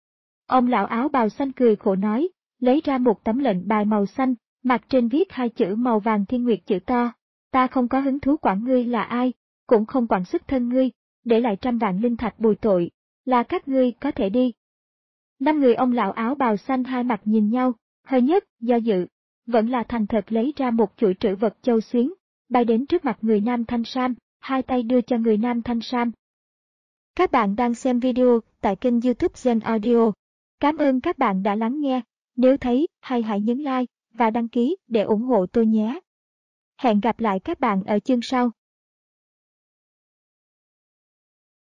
Ông lão áo bào xanh cười khổ nói, lấy ra một tấm lệnh bài màu xanh, mặt trên viết hai chữ màu vàng Thiên Nguyệt chữ to, ta không có hứng thú quản ngươi là ai, cũng không quản xuất thân ngươi, để lại trăm vạn linh thạch bồi tội, là các ngươi có thể đi. Năm người ông lão áo bào xanh hai mặt nhìn nhau, hơi nhất, do dự, vẫn là thành thật lấy ra một chuỗi trữ vật châu xuyến, bay đến trước mặt người nam thanh sam, hai tay đưa cho người nam thanh sam. Các bạn đang xem video tại kênh YouTube Gen Audio. Cảm ơn các bạn đã lắng nghe, nếu thấy hay hãy nhấn like và đăng ký để ủng hộ tôi nhé. Hẹn gặp lại các bạn ở chương sau.